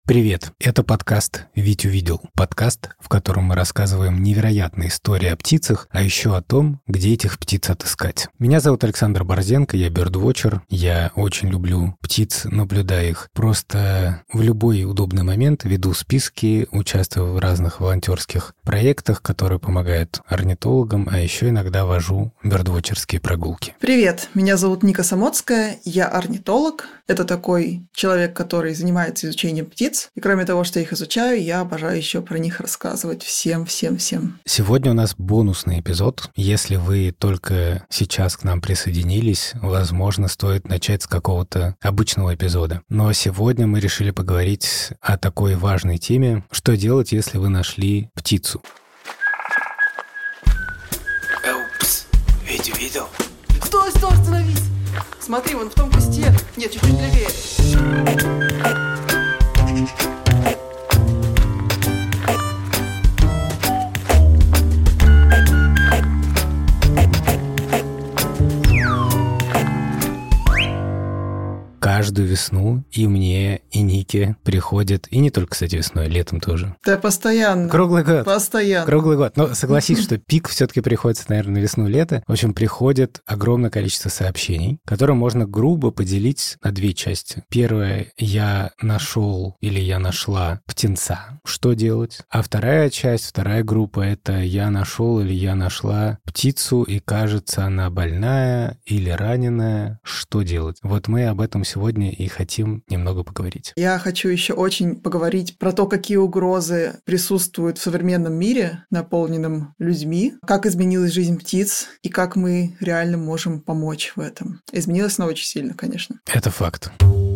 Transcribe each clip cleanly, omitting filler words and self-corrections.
Привет, это подкаст «Вить увидел». Подкаст, в котором мы рассказываем невероятные истории о птицах, а еще о том, где этих птиц отыскать. Меня зовут Александр Борзенко, я бёрдвотчер. Я очень люблю птиц, наблюдаю их. Просто в любой удобный момент веду списки, участвую в разных волонтерских проектах, которые помогают орнитологам, а еще иногда вожу бёрдвотчерские прогулки. Привет, меня зовут Ника Самоцкая, я орнитолог. Это такой человек, который занимается изучением птиц. И кроме того, что я их изучаю, я обожаю еще про них рассказывать всем. Сегодня у нас бонусный эпизод. Если вы только сейчас к нам присоединились, возможно, стоит начать с какого-то обычного эпизода. Но сегодня мы решили поговорить о такой важной теме, что делать, если вы нашли птицу. Упс, Вить увидел? Стой, остановись! Смотри, вон в том кусте. Нет, чуть-чуть левее. Каждую весну и мне, и Нике приходит, и не только, кстати, весной, летом тоже. Да, постоянно. Круглый год. Постоянно. Круглый год. Но согласись, что пик все-таки приходится, наверное, на весну-лето. В общем, приходит огромное количество сообщений, которые можно грубо поделить на две части. Первое, я нашел или я нашла птенца. Что делать? А вторая часть, вторая группа, это я нашел или я нашла птицу, и кажется, она больная или раненая. Что делать? Вот мы об этом сегодня и хотим немного поговорить. Я хочу еще очень поговорить про то, какие угрозы присутствуют в современном мире, наполненном людьми, как изменилась жизнь птиц и как мы реально можем помочь в этом. Изменилась она очень сильно, конечно. Это факт.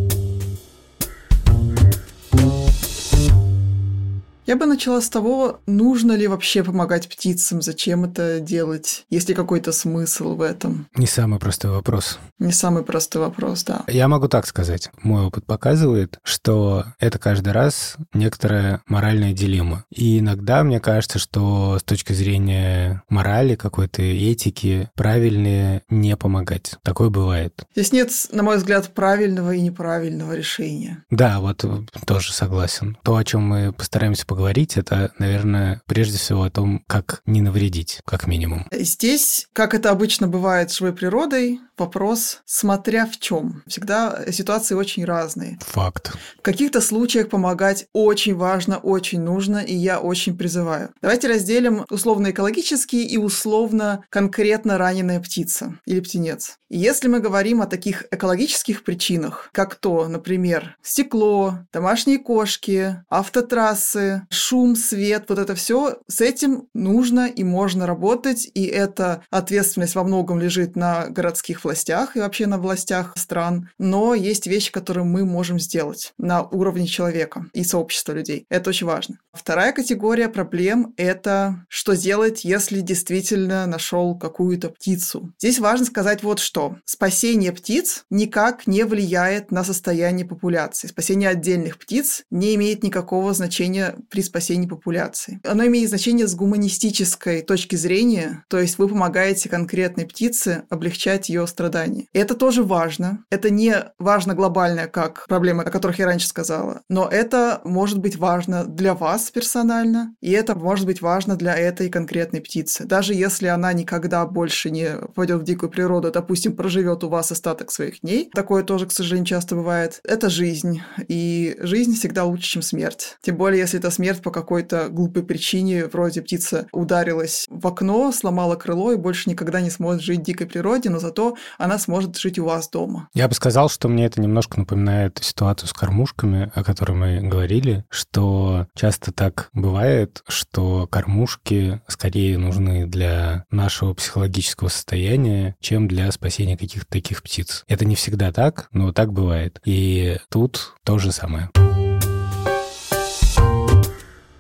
Я бы начала с того, нужно ли вообще помогать птицам, зачем это делать, есть ли какой-то смысл в этом. Не самый простой вопрос. Не самый простой вопрос, да. Я могу так сказать. Мой опыт показывает, что это каждый раз некоторая моральная дилемма. И иногда мне кажется, что с точки зрения морали, какой-то этики, правильнее не помогать. Такое бывает. Здесь нет, на мой взгляд, правильного и неправильного решения. Да, вот тоже согласен. То, о чем мы постараемся поговорить, это, наверное, прежде всего о том, как не навредить, как минимум. Здесь, как это обычно бывает с живой природой, вопрос, смотря в чем. Всегда ситуации очень разные. Факт. В каких-то случаях помогать очень важно, очень нужно, и я очень призываю. Давайте разделим условно экологические и условно конкретно раненая птица или птенец. И если мы говорим о таких экологических причинах, как то, например, стекло, домашние кошки, автотрассы, шум, свет, вот это все, с этим нужно и можно работать, и эта ответственность во многом лежит на городских властях и вообще на властях стран, но есть вещи, которые мы можем сделать на уровне человека и сообщества людей. Это очень важно. Вторая категория проблем – это что делать, если действительно нашел какую-то птицу. Здесь важно сказать вот что. Спасение птиц никак не влияет на состояние популяции. Спасение отдельных птиц не имеет никакого значения при спасении популяции. Оно имеет значение с гуманистической точки зрения, то есть вы помогаете конкретной птице облегчать ее страдания. И это тоже важно. Это не важно глобально, как проблемы, о которых я раньше сказала, но это может быть важно для вас персонально, и это может быть важно для этой конкретной птицы. Даже если она никогда больше не пойдет в дикую природу, допустим, проживет у вас остаток своих дней. Такое тоже, к сожалению, часто бывает. Это жизнь. И жизнь всегда лучше, чем смерть. Тем более, если это смерть по какой-то глупой причине, вроде птица ударилась в окно, сломала крыло и больше никогда не сможет жить в дикой природе, но зато она сможет жить у вас дома. Я бы сказал, что мне это немножко напоминает ситуацию с кормушками, о которой мы говорили, что часто так бывает, что кормушки скорее нужны для нашего психологического состояния, чем для спасения каких-то таких птиц. Это не всегда так, но так бывает. И тут то же самое. В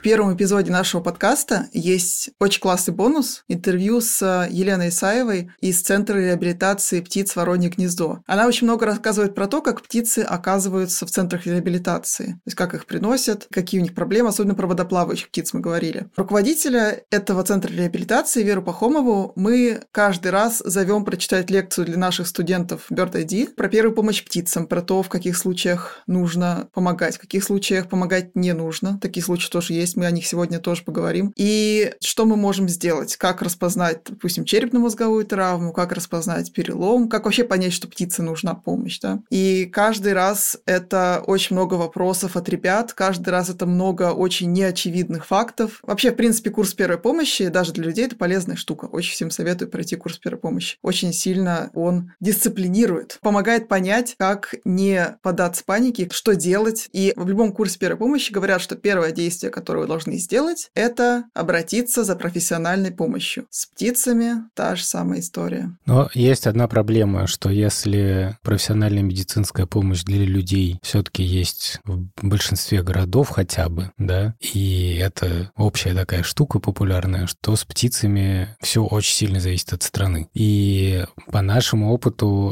первом эпизоде нашего подкаста есть очень классный бонус – интервью с Еленой Исаевой из Центра реабилитации птиц «Воронье гнездо». Она очень много рассказывает про то, как птицы оказываются в центрах реабилитации, то есть как их приносят, какие у них проблемы, особенно про водоплавающих птиц мы говорили. Руководителя этого Центра реабилитации Веру Пахомову мы каждый раз зовем прочитать лекцию для наших студентов Bird ID про первую помощь птицам, про то, в каких случаях нужно помогать, в каких случаях помогать не нужно. Такие случаи тоже есть, мы о них сегодня тоже поговорим. И что мы можем сделать, как распознать, допустим, черепно-мозговую травму, как распознать перелом, как вообще понять, что птице нужна помощь. Да? И каждый раз это очень много вопросов от ребят, каждый раз это много очень неочевидных фактов. Вообще, в принципе, курс первой помощи, даже для людей, это полезная штука. Очень всем советую пройти курс первой помощи. Очень сильно он дисциплинирует, помогает понять, как не поддаться панике, что делать. И в любом курсе первой помощи говорят, что первое действие, которое вы должны сделать, это обратиться за профессиональной помощью. С птицами та же самая история. Но есть одна проблема, что если профессиональная медицинская помощь для людей все-таки есть в большинстве городов хотя бы, да, и это общая такая штука популярная, что с птицами все очень сильно зависит от страны. И по нашему опыту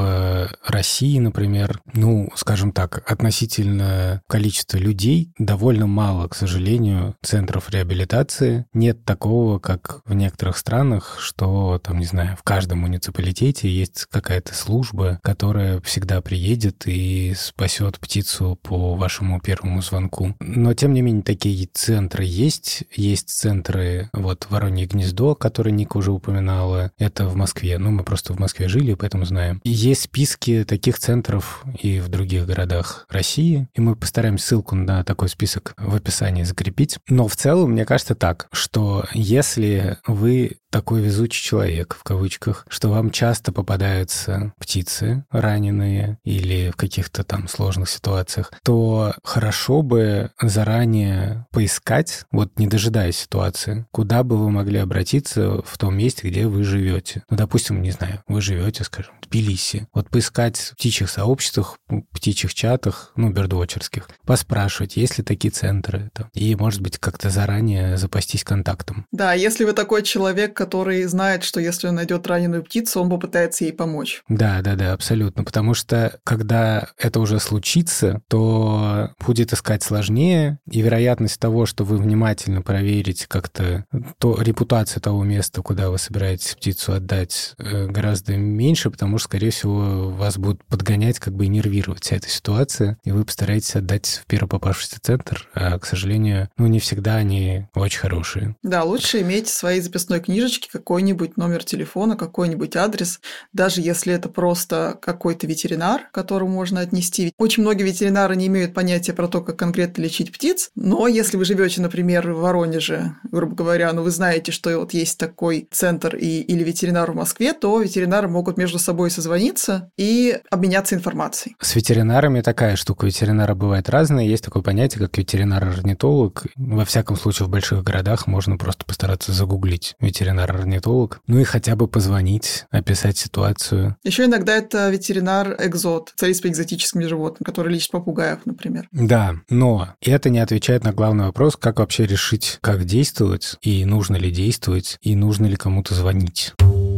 в России, например, скажем так, относительно количества людей довольно мало, к сожалению, центров реабилитации. Нет такого, как в некоторых странах, что, там, не знаю, в каждом муниципалитете есть какая-то служба, которая всегда приедет и спасет птицу по вашему первому звонку. Но, тем не менее, такие центры есть. Есть центры, Воронье гнездо, который Ника уже упоминала. Это в Москве. Мы просто в Москве жили, поэтому знаем. И есть списки таких центров и в других городах России. И мы постараемся ссылку на такой список в описании закрепить. Но в целом, мне кажется так, что если вы такой везучий человек, в кавычках, что вам часто попадаются птицы раненые или в каких-то там сложных ситуациях, то хорошо бы заранее поискать, не дожидаясь ситуации, куда бы вы могли обратиться в том месте, где вы живете. Допустим, не знаю, вы живете, скажем, в Тбилиси. Поискать в птичьих сообществах, птичьих чатах, бердвотчерских, поспрашивать, есть ли такие центры там, и, может быть, как-то заранее запастись контактом. Да, если вы такой человек, который знает, что если он найдет раненую птицу, он попытается ей помочь. Да, абсолютно. Потому что, когда это уже случится, то будет искать сложнее, и вероятность того, что вы внимательно проверите как-то репутацию того места, куда вы собираетесь птицу отдать, гораздо меньше, потому что, скорее всего, вас будут подгонять, и нервировать вся эта ситуация, и вы постараетесь отдать в первый попавшийся центр, а, к сожалению, не всегда они очень хорошие. Да, лучше иметь в своей записной книжечке какой-нибудь номер телефона, какой-нибудь адрес, даже если это просто какой-то ветеринар, к которому можно отнести. Очень многие ветеринары не имеют понятия про то, как конкретно лечить птиц, но если вы живете, например, в Воронеже, грубо говоря, вы знаете, что есть такой центр или ветеринар в Москве, то ветеринары могут между собой созвониться и обменяться информацией. С ветеринарами такая штука. Ветеринары бывают разные. Есть такое понятие, как ветеринар-орнитолог. Во всяком случае, в больших городах можно просто постараться загуглить ветеринар-орнитолог, и хотя бы позвонить, описать ситуацию. Еще иногда это ветеринар-экзот, специалист по экзотическим животным, который лечит попугаев, например. Да, но это не отвечает на главный вопрос, как вообще решить, как действовать, и нужно ли действовать, и нужно ли кому-то звонить.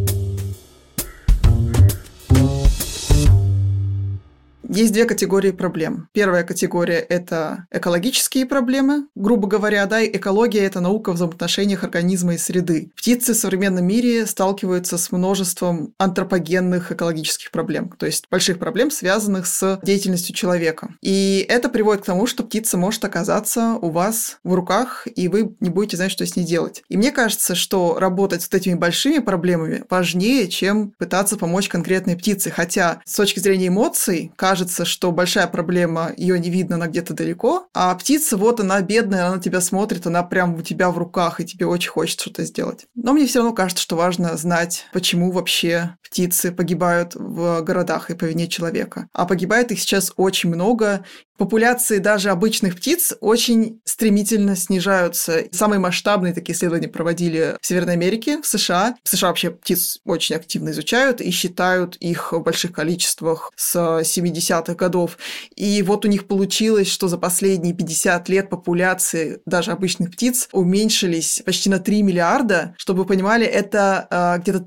Есть две категории проблем. Первая категория – это экологические проблемы. Грубо говоря, экология – это наука о взаимоотношениях организма и среды. Птицы в современном мире сталкиваются с множеством антропогенных экологических проблем, то есть больших проблем, связанных с деятельностью человека. И это приводит к тому, что птица может оказаться у вас в руках, и вы не будете знать, что с ней делать. И мне кажется, что работать с этими большими проблемами важнее, чем пытаться помочь конкретной птице. Хотя с точки зрения эмоций, кажется, что большая проблема, ее не видно, она где-то далеко, а птица, она бедная, она на тебя смотрит, она прям у тебя в руках, и тебе очень хочется что-то сделать. Но мне все равно кажется, что важно знать, почему вообще птицы погибают в городах и по вине человека. А погибает их сейчас очень много. популяции даже обычных птиц очень стремительно снижаются. Самые масштабные такие исследования проводили в Северной Америке, в США. В США вообще птиц очень активно изучают и считают их в больших количествах с 70-х годов. И вот у них получилось, что за последние 50 лет популяции даже обычных птиц уменьшились почти на 3 миллиарда. Чтобы вы понимали, это где-то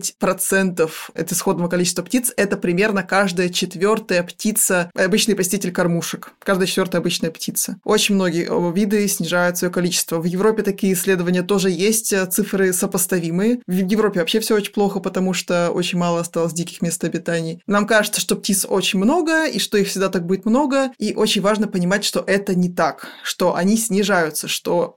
30% от исходного количества птиц. Это примерно каждая четвертая птица, обычный посетитель кормушек. Каждая четвертая обычная птица. Очень многие виды снижают свое количество. В Европе такие исследования тоже есть, цифры сопоставимые. В Европе вообще все очень плохо, потому что очень мало осталось диких мест обитаний. Нам кажется, что птиц очень много, и что их всегда так будет много, и очень важно понимать, что это не так, что они снижаются, что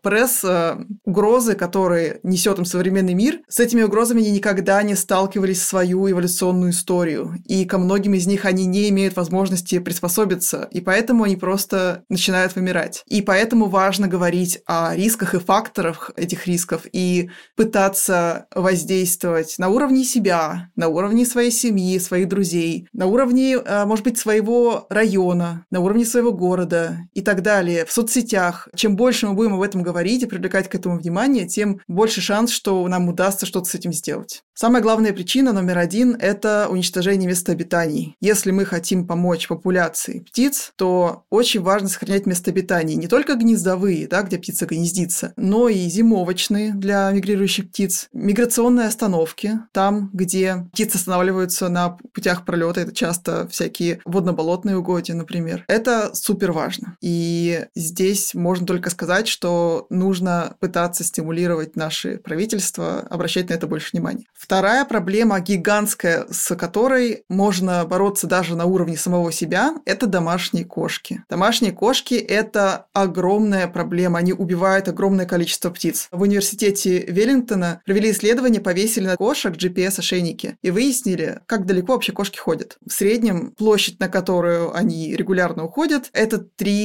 угрозы, которые несет им современный мир, с этими угрозами они никогда не сталкивались в свою эволюционную историю, и ко многим из них они не имеют возможности приспособиться, и поэтому они просто начинают вымирать. И поэтому важно говорить о рисках и факторах этих рисков и пытаться воздействовать на уровне себя, на уровне своей семьи, своих друзей, на уровне, может быть, своего района, на уровне своего города и так далее, в соцсетях. Чем больше мы будем об этом говорить и привлекать к этому внимание, тем больше шанс, что нам удастся что-то с этим сделать. Самая главная причина номер один – это уничтожение мест обитаний. Если мы хотим помочь популяции птиц, то очень важно сохранять места обитания. Не только гнездовые, да, где птица гнездится, но и зимовочные для мигрирующих птиц, миграционные остановки, там, где птицы останавливаются на путях пролета. Это часто всякие водно-болотные угодья, например. Это супер важно. И здесь можно только сказать, что нужно пытаться стимулировать наши правительства, обращать на это больше внимания. Вторая проблема, гигантская, с которой можно бороться даже на уровне самого себя, это домашние кошки. Домашние кошки – это огромная проблема. Они убивают огромное количество птиц. В университете Веллингтона провели исследование, повесили на кошек GPS-ошейники и выяснили, как далеко вообще кошки ходят. В среднем площадь, на которую они регулярно уходят, это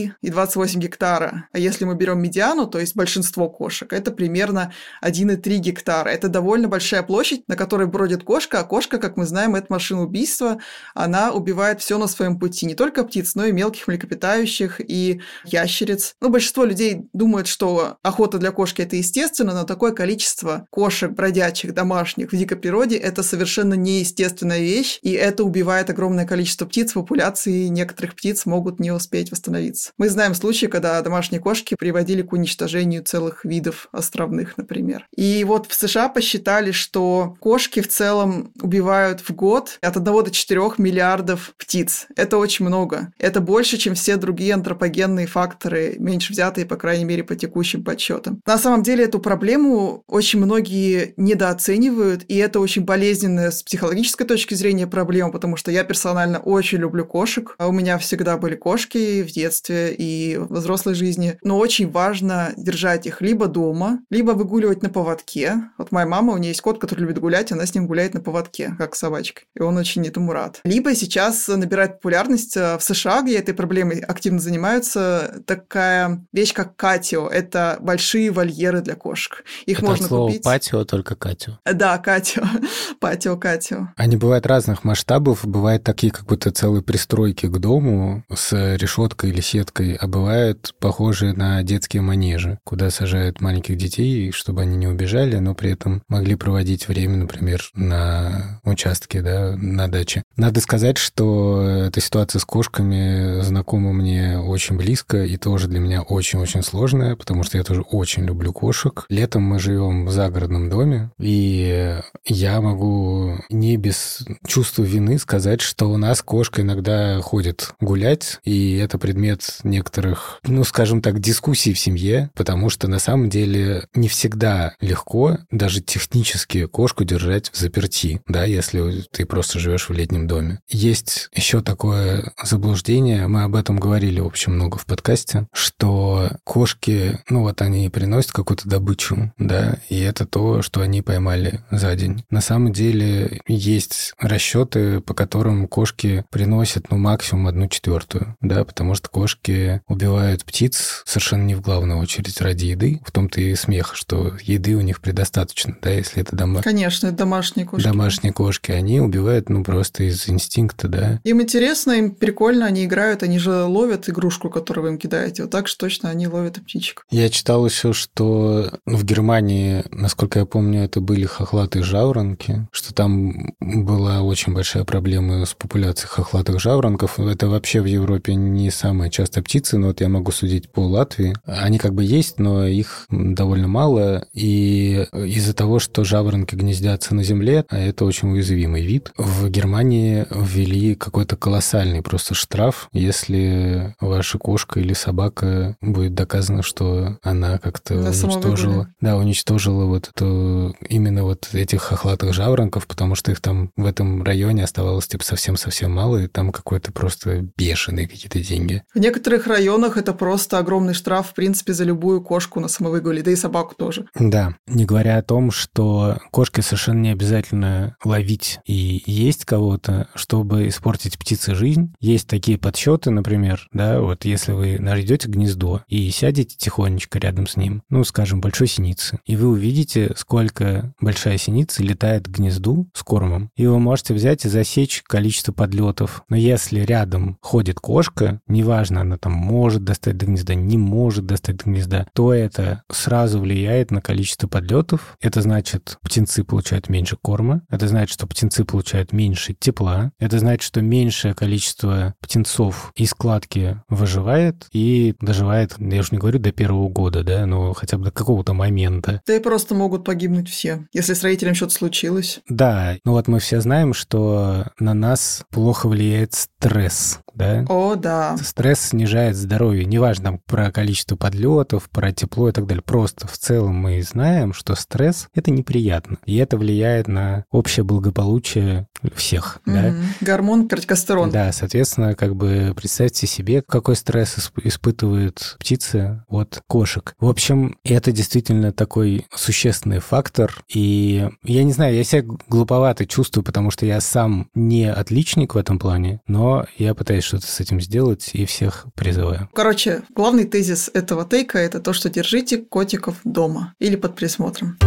3,28 гектара. А если мы берем медиану, то есть большинство кошек, это примерно 1,3 гектара. Это довольно большая площадь, на которой бродит кошка, а кошка, как мы знаем, это машина убийства. Она убивает все на своем пути. Не только птиц, но и мелких млекопитающих и ящериц. Большинство людей думают, что охота для кошки – это естественно, но такое количество кошек, бродячих, домашних в дикой природе – это совершенно неестественная вещь, и это убивает огромное количество птиц. Популяции некоторых птиц могут не успеть восстановиться. Мы знаем случаи, когда домашние кошки приводили к уничтожению целых видов островных, например. И вот в США посчитали, что кошки в целом убивают в год от 1 до 4 миллиардов птиц. Это очень много. Это больше, чем все другие антропогенные факторы, меньше взятые, по крайней мере, по текущим подсчетам. На самом деле эту проблему очень многие недооценивают, и это очень болезненная с психологической точки зрения проблема, потому что я персонально очень люблю кошек. У меня всегда были кошки в детстве и в взрослой жизни, но очень важно держать их либо дома, либо выгуливать на поводке. Вот моя мама, у нее есть кот, который любит гулять, она с ним гуляет на поводке, как собачка, и он очень этому рад. Либо сейчас набирает популярность в США, где этой проблемой активно занимаются, такая вещь, как катио. Это большие вольеры для кошек. Их это можно слово купить. Патио, только катио. Да, катио. Патио. Они бывают разных масштабов. Бывают такие, как будто целые пристройки к дому с решеткой или сеткой, а бывают похожие на детские манежи, куда сажают маленьких детей, чтобы они не убежали, но при этом могли проводить время, например, на участке, да, на даче. Надо сказать, что эта ситуация с кошками знакома мне очень близко и тоже для меня очень-очень сложная, потому что я тоже очень люблю кошек. Летом мы живем в загородном доме, и я могу не без чувства вины сказать, что у нас кошка иногда ходит гулять, и это предмет некоторых, скажем так, дискуссий в семье, потому что на самом деле не всегда легко даже технически кошку держать в заперти, да, если ты просто живешь в летнем доме. Есть еще такое заблуждение, мы об этом говорили, в общем, много в подкасте, что кошки, они приносят какую-то добычу, да, и это то, что они поймали за день. На самом деле есть расчеты, по которым кошки приносят, максимум 1/4, да, потому что кошки убивают птиц совершенно не в главную очередь ради еды, в том-то и смех, что еды у них предостаточно, да, если это Конечно, это домашние кошки. Домашние кошки, они убивают, просто из инстинкта, да. Им интересно, им прикольно, они играют, они Они же ловят игрушку, которую вы им кидаете. Вот так же точно они ловят и птичек. Я читал еще, что в Германии, насколько я помню, это были хохлатые жаворонки, что там была очень большая проблема с популяцией хохлатых жаворонков. Это вообще в Европе не самая частая птица, но вот я могу судить по Латвии. Они как бы есть, но их довольно мало, и из-за того, что жаворонки гнездятся на земле, а это очень уязвимый вид, в Германии ввели какой-то колоссальный просто штраф, если ваша кошка или собака будет доказано, что она как-то уничтожила вот эту, именно вот этих хохлатых жаворонков, потому что их там в этом районе оставалось типа совсем-совсем мало, и там какой-то просто бешеные какие-то деньги. В некоторых районах это просто огромный штраф, в принципе, за любую кошку на самовыгуле, да и собаку тоже. Да, не говоря о том, что кошке совершенно не обязательно ловить и есть кого-то, чтобы испортить птице жизнь. Есть такие подсчеты, например, да, вот если вы найдете гнездо и сядете тихонечко рядом с ним, ну, скажем, большой синицы, и вы увидите, сколько большая синица летает к гнезду с кормом, и вы можете взять и засечь количество подлетов. Но если рядом ходит кошка, неважно, она там может достать до гнезда, не может достать до гнезда, то это сразу влияет на количество подлетов. Это значит, птенцы получают меньше корма, это значит, что птенцы получают меньше тепла, это значит, что меньшее количество птенцов из кладки выживает и доживает, я уж не говорю до первого года, да, но хотя бы до какого-то момента. Да и просто могут погибнуть все, если с родителем что-то случилось. Да, ну вот мы все знаем, что на нас плохо влияет стресс, да? О, да. Стресс снижает здоровье. Неважно про количество подлетов, про тепло и так далее. Просто в целом мы знаем, что стресс — это неприятно. И это влияет на общее благополучие всех, да? Гормон протестостерон. Да, соответственно, как бы представьте себе, какой стресс испытывает птица от кошек. В общем, это действительно такой существенный фактор. И я не знаю, я себя глуповато чувствую, потому что я сам не отличник в этом плане, но я пытаюсь что-то с этим сделать и всех призываю. Короче, главный тезис этого тейка – это то, что держите котиков дома или под присмотром.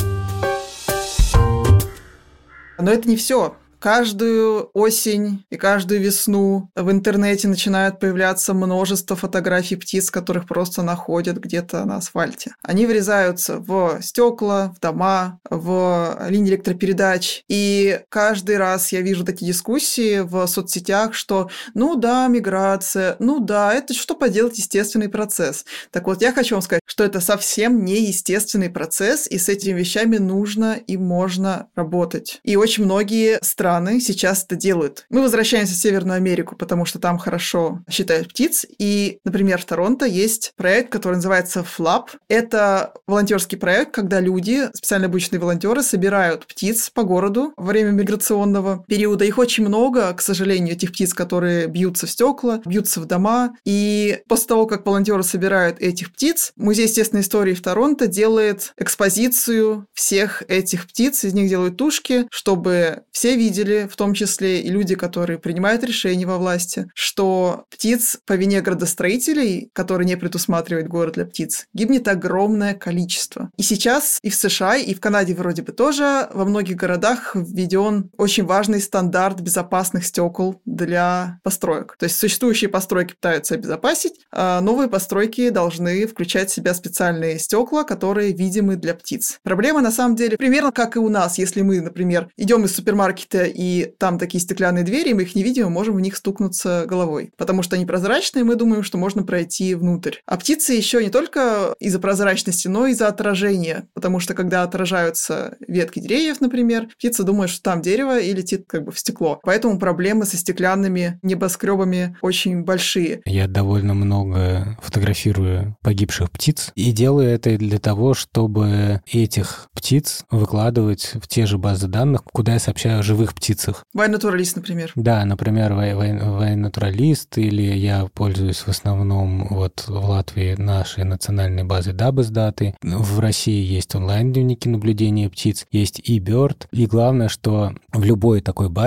Но это не все. Каждую осень и каждую весну в интернете начинают появляться множество фотографий птиц, которых просто находят где-то на асфальте. Они врезаются в стекла, в дома, в линии электропередач. И каждый раз я вижу такие дискуссии в соцсетях, что ну да, миграция, ну да, это что поделать, естественный процесс. Так вот, я хочу вам сказать, что это совсем не естественный процесс, и с этими вещами нужно и можно работать. И очень многие страны сейчас это делают. Мы возвращаемся в Северную Америку, потому что там хорошо считают птиц. И, например, в Торонто есть проект, который называется FLAP. Это волонтерский проект, когда люди, специально обученные волонтеры, собирают птиц по городу во время миграционного периода. Их очень много, к сожалению, этих птиц, которые бьются в стекла, бьются в дома. И после того, как волонтеры собирают этих птиц, Музей естественной истории в Торонто делает экспозицию всех этих птиц, из них делают тушки, чтобы все видели, в том числе и люди, которые принимают решения во власти, что птиц по вине градостроителей, которые не предусматривают город для птиц, гибнет огромное количество. И сейчас и в США, и в Канаде вроде бы тоже во многих городах введен очень важный стандарт безопасных стекол для построек. То есть существующие постройки пытаются обезопасить, а новые постройки должны включать в себя специальные стекла, которые видимы для птиц. Проблема на самом деле примерно как и у нас. Если мы, например, идем из супермаркета и там такие стеклянные двери, мы их не видим, мы можем в них стукнуться головой. Потому что они прозрачные, мы думаем, что можно пройти внутрь. А птицы еще не только из-за прозрачности, но и из-за отражения. Потому что когда отражаются ветки деревьев, например, птица думает, что там дерево и летит как бы в стекло. Поэтому проблемы со стеклянными небоскребами очень большие. Я довольно много фотографирую погибших птиц и делаю это для того, чтобы этих птиц выкладывать в те же базы данных, куда я сообщаю о живых птицах. Вайнатуралист, например. Да, например, Вайнатуралист, или я пользуюсь в основном вот в Латвии нашей национальной базой Дабасдаты. В России есть онлайн-дневники наблюдения птиц, есть eBird. И главное, что в любой такой базе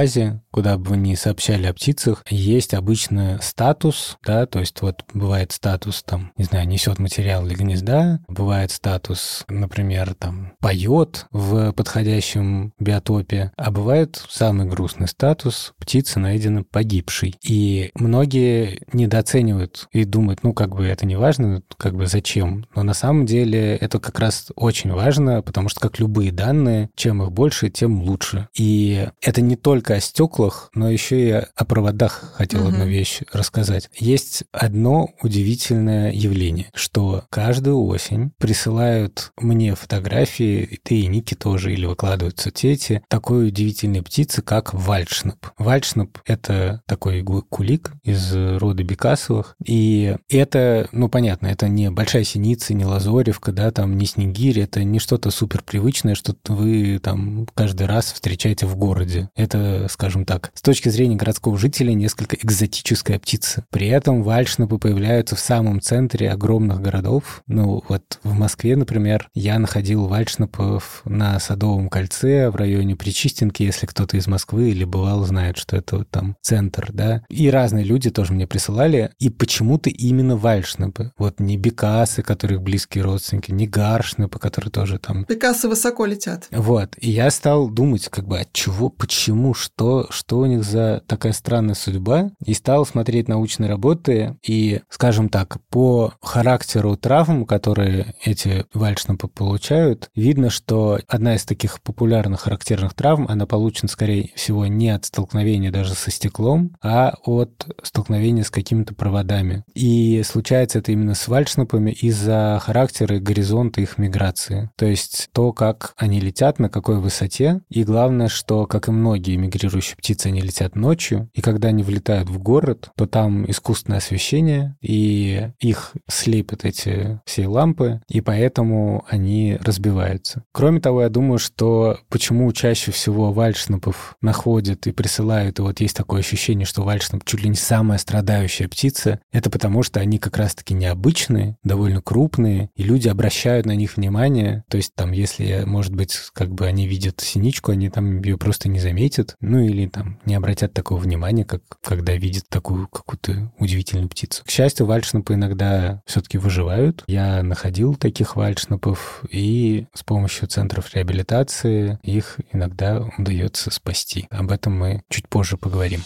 куда бы вы ни сообщали о птицах, есть обычно статус, да, то есть вот бывает статус, там, не знаю, несет материал для гнезда, бывает статус, например, там, поет в подходящем биотопе, а бывает самый грустный статус — птица найдена погибшей. И многие недооценивают и думают, ну, как бы это не важно, как бы зачем. Но на самом деле это как раз очень важно, потому что, как любые данные, чем их больше, тем лучше. И это не только о стеклах, но еще и о проводах хотел одну вещь рассказать. Есть одно удивительное явление, что каждую осень присылают мне фотографии, да и Ники тоже, или выкладывают в соцсети, такой удивительной птицы, как вальдшнеп. Вальдшнеп — это такой кулик из рода бекасовых, и это, ну, понятно, это не большая синица, не лазоревка, да, там, не снегирь, это не что-то суперпривычное, что вы там каждый раз встречаете в городе. Это, скажем так, с точки зрения городского жителя, несколько экзотическая птица. При этом вальдшнепы появляются в самом центре огромных городов. Ну, вот в Москве, например, я находил вальдшнепов на Садовом кольце в районе Причистенки, если кто-то из Москвы или бывал, знает, что это вот там центр, да. И разные люди тоже мне присылали. И почему-то именно вальдшнепы. Вот не бекасы, которых близкие родственники, не гаршнепы, которые тоже там... Бекасы высоко летят. Вот. И я стал думать, как бы, от чего, почему, что у них за такая странная судьба. И стал смотреть научные работы. И, скажем так, по характеру травм, которые эти вальдшнепы получают, видно, что одна из таких популярных характерных травм, она получена, скорее всего, не от столкновения даже со стеклом, а от столкновения с какими-то проводами. И случается это именно с вальдшнепами из-за характера и горизонта их миграции. То есть то, как они летят, на какой высоте. И главное, что, как и многие мигрирующие птицы, они летят ночью. И когда они влетают в город, то там искусственное освещение, и их слепят эти все лампы, и поэтому они разбиваются. Кроме того, я думаю, что почему чаще всего вальдшнепов находят и присылают, и вот есть такое ощущение, что вальдшнеп чуть ли не самая страдающая птица, это потому что они как раз-таки необычные, довольно крупные, и люди обращают на них внимание. То есть там, если, может быть, как бы они видят синичку, они там ее просто не заметят, ну или там не обратят такого внимания, как когда видят такую какую-то удивительную птицу. К счастью, вальдшнепы иногда все-таки выживают. Я находил таких вальдшнепов, и с помощью центров реабилитации их иногда удается спасти. Об этом мы чуть позже поговорим.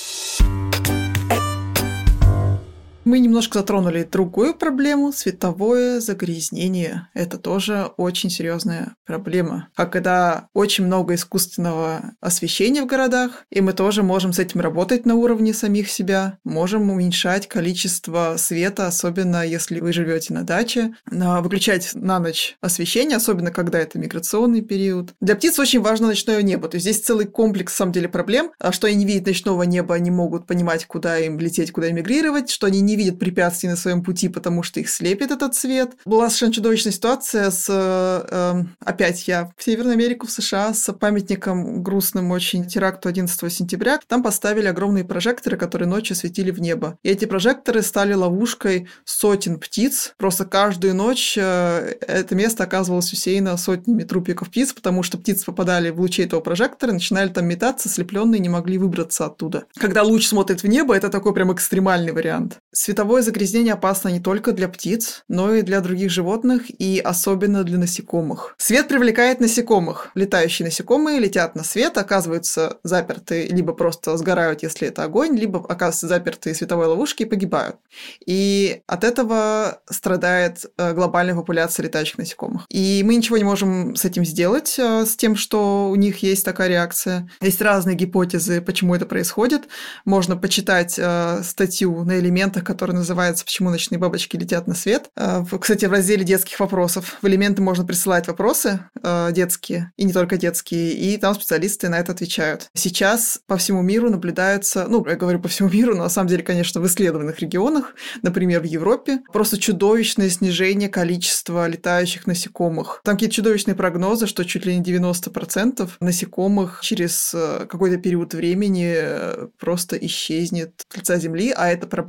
Мы немножко затронули другую проблему – световое загрязнение. Это тоже очень серьезная проблема. А когда очень много искусственного освещения в городах, и мы тоже можем с этим работать на уровне самих себя, можем уменьшать количество света, особенно если вы живете на даче, выключать на ночь освещение, особенно когда это миграционный период. Для птиц очень важно ночное небо. То есть здесь целый комплекс, на самом деле, проблем. Что они не видят ночного неба, они могут понимать, куда им лететь, куда эмигрировать, что они не видят препятствий на своем пути, потому что их слепит этот свет. Была совершенно чудовищная ситуация опять я в Северную Америку, в США, с памятником грустным очень теракту 11 сентября. Там поставили огромные прожекторы, которые ночью светили в небо. И эти прожекторы стали ловушкой сотен птиц. Просто каждую ночь это место оказывалось усеяно сотнями трупиков птиц, потому что птицы попадали в лучи этого прожектора, начинали там метаться, слепленные, не могли выбраться оттуда. Когда луч смотрит в небо, это такой прям экстремальный вариант. Световое загрязнение опасно не только для птиц, но и для других животных, и особенно для насекомых. Свет привлекает насекомых. Летающие насекомые летят на свет, оказываются заперты, либо просто сгорают, если это огонь, либо оказываются заперты в световой ловушке и погибают. И от этого страдает глобальная популяция летающих насекомых. И мы ничего не можем с этим сделать, с тем, что у них есть такая реакция. Есть разные гипотезы, почему это происходит. Можно почитать статью на элементах, которая называется «Почему ночные бабочки летят на свет». Кстати, в разделе детских вопросов в элементы можно присылать вопросы детские, и не только детские, и там специалисты на это отвечают. Сейчас по всему миру наблюдается, я говорю по всему миру, но на самом деле, конечно, в исследованных регионах, например, в Европе, просто чудовищное снижение количества летающих насекомых. Там какие-то чудовищные прогнозы, что чуть ли не 90% насекомых через какой-то период времени просто исчезнет с лица Земли, а эта проблема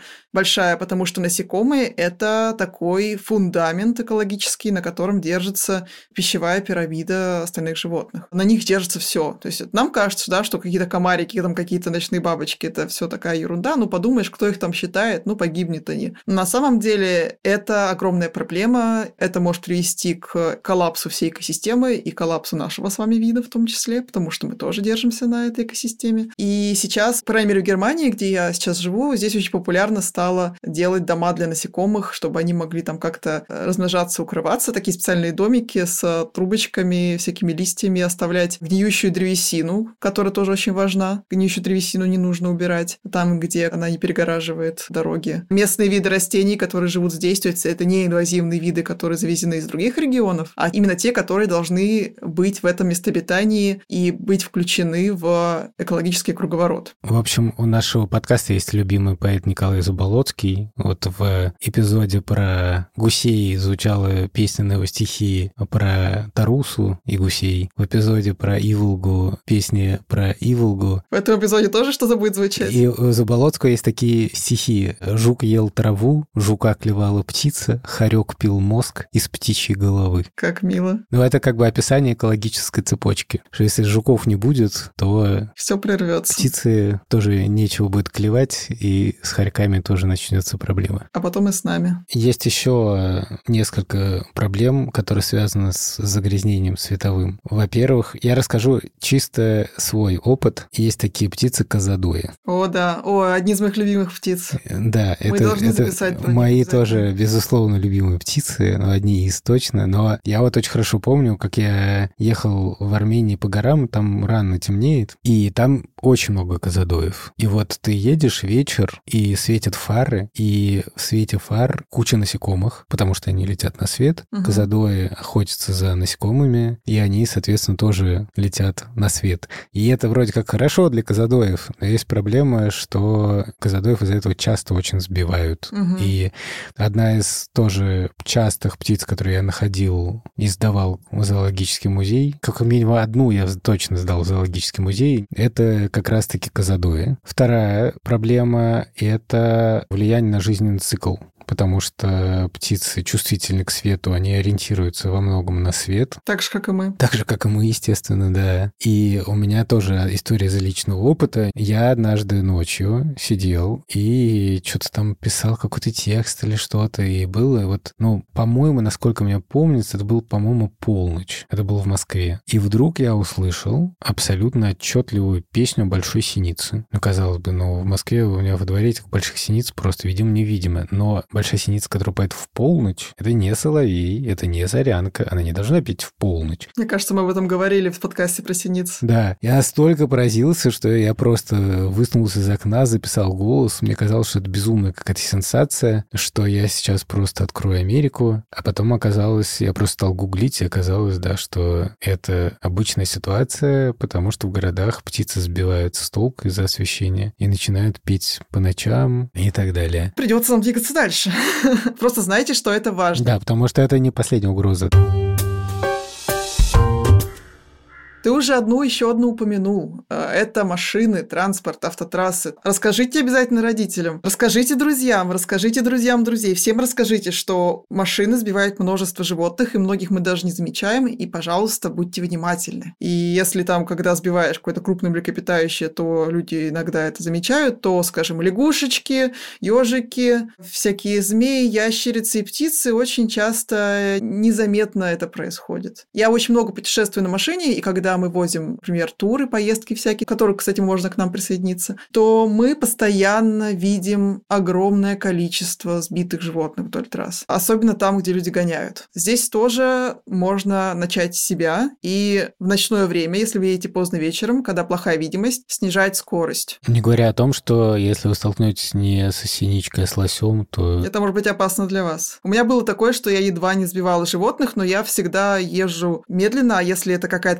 большая, потому что насекомые – это такой фундамент экологический, на котором держится пищевая пирамида остальных животных. На них держится все. То есть нам кажется, да, что какие-то комарики, там какие-то ночные бабочки – это все такая ерунда. Ну, подумаешь, кто их там считает, ну, погибнет они. Но на самом деле это огромная проблема. Это может привести к коллапсу всей экосистемы и коллапсу нашего с вами вида в том числе, потому что мы тоже держимся на этой экосистеме. И сейчас, по крайней мере, в Германии, где я сейчас живу, здесь очень популярно стало делать дома для насекомых, чтобы они могли там как-то размножаться, укрываться. Такие специальные домики с трубочками, всякими листьями, оставлять гниющую древесину, которая тоже очень важна. Гниющую древесину не нужно убирать там, где она не перегораживает дороги. Местные виды растений, которые живут здесь, то есть это не инвазивные виды, которые завезены из других регионов, а именно те, которые должны быть в этом месте обитания и быть включены в экологический круговорот. В общем, у нашего подкаста есть любимый поэт Николай Заболоцкий. Вот в эпизоде про гусей звучала песня на его стихи про Тарусу и гусей. В эпизоде про Иволгу песни про Иволгу. В этом эпизоде тоже что-то будет звучать? И у Заболоцкого есть такие стихи. «Жук ел траву, жука клевала птица, хорек пил мозг из птичьей головы». Как мило. Ну, это как бы описание экологической цепочки. Что если жуков не будет, то все прервется. Птицы тоже нечего будет клевать, и с хорьками тоже начнется проблема. А потом и с нами. Есть еще несколько проблем, которые связаны с загрязнением световым. Во-первых, я расскажу чисто свой опыт. Есть такие птицы козадои. О, да. О, одни из моих любимых птиц. Да, мы должны записать про мои них тоже, безусловно, любимые птицы, но одни из точно. Но я вот очень хорошо помню, как я ехал в Армении по горам, там рано темнеет, и там очень много козадоев. И вот ты едешь вечер, и светят фары, и в свете фар куча насекомых, потому что они летят на свет. Угу. Козадои охотятся за насекомыми, и они, соответственно, тоже летят на свет. И это вроде как хорошо для козадоев, но есть проблема, что козадоев из-за этого часто очень сбивают. Угу. И одна из тоже частых птиц, которые я находил и сдавал в зоологический музей, как минимум одну я точно сдал в зоологический музей, это как раз-таки козадои. Вторая проблема — это влияние на жизненный цикл. Потому что птицы чувствительны к свету, они ориентируются во многом на свет. Так же, как и мы. Так же, как и мы, естественно, да. И у меня тоже история из личного опыта. Я однажды ночью сидел и что-то там писал, какой-то текст или что-то, и было вот, по-моему, насколько мне помнится, это был, по-моему, полночь. Это было в Москве. И вдруг я услышал абсолютно отчетливую песню большой синицы. Казалось бы, в Москве у меня во дворе этих больших синиц просто видимо-невидимо. Но большая синица, которая поет в полночь, это не соловей, это не зарянка, она не должна петь в полночь. Мне кажется, мы об этом говорили в подкасте про синиц. Да, я настолько поразился, что я просто высунулся из окна, записал голос. Мне казалось, что это безумная какая-то сенсация, что я сейчас просто открою Америку, а потом оказалось, я просто стал гуглить, и оказалось, да, что это обычная ситуация, потому что в городах птицы сбиваются с толку из-за освещения и начинают петь по ночам и так далее. Придется нам двигаться дальше. Просто знайте, что это важно. Да, потому что это не последняя угроза. Ты уже еще одну упомянул. Это машины, транспорт, автотрассы. Расскажите обязательно родителям. Расскажите друзьям друзей. Всем расскажите, что машины сбивают множество животных, и многих мы даже не замечаем. И, пожалуйста, будьте внимательны. И если там, когда сбиваешь какое-то крупное млекопитающее, то люди иногда это замечают, то, скажем, лягушечки, ежики, всякие змеи, ящерицы и птицы очень часто незаметно это происходит. Я очень много путешествую на машине, и когда мы возим, например, туры, поездки всякие, в которых, кстати, можно к нам присоединиться, то мы постоянно видим огромное количество сбитых животных вдоль трасс. Особенно там, где люди гоняют. Здесь тоже можно начать с себя и в ночное время, если вы едете поздно вечером, когда плохая видимость, снижать скорость. Не говоря о том, что если вы столкнетесь не с синичкой, а с лосем, то... Это может быть опасно для вас. У меня было такое, что я едва не сбивала животных, но я всегда езжу медленно, а если это какая-то проселочная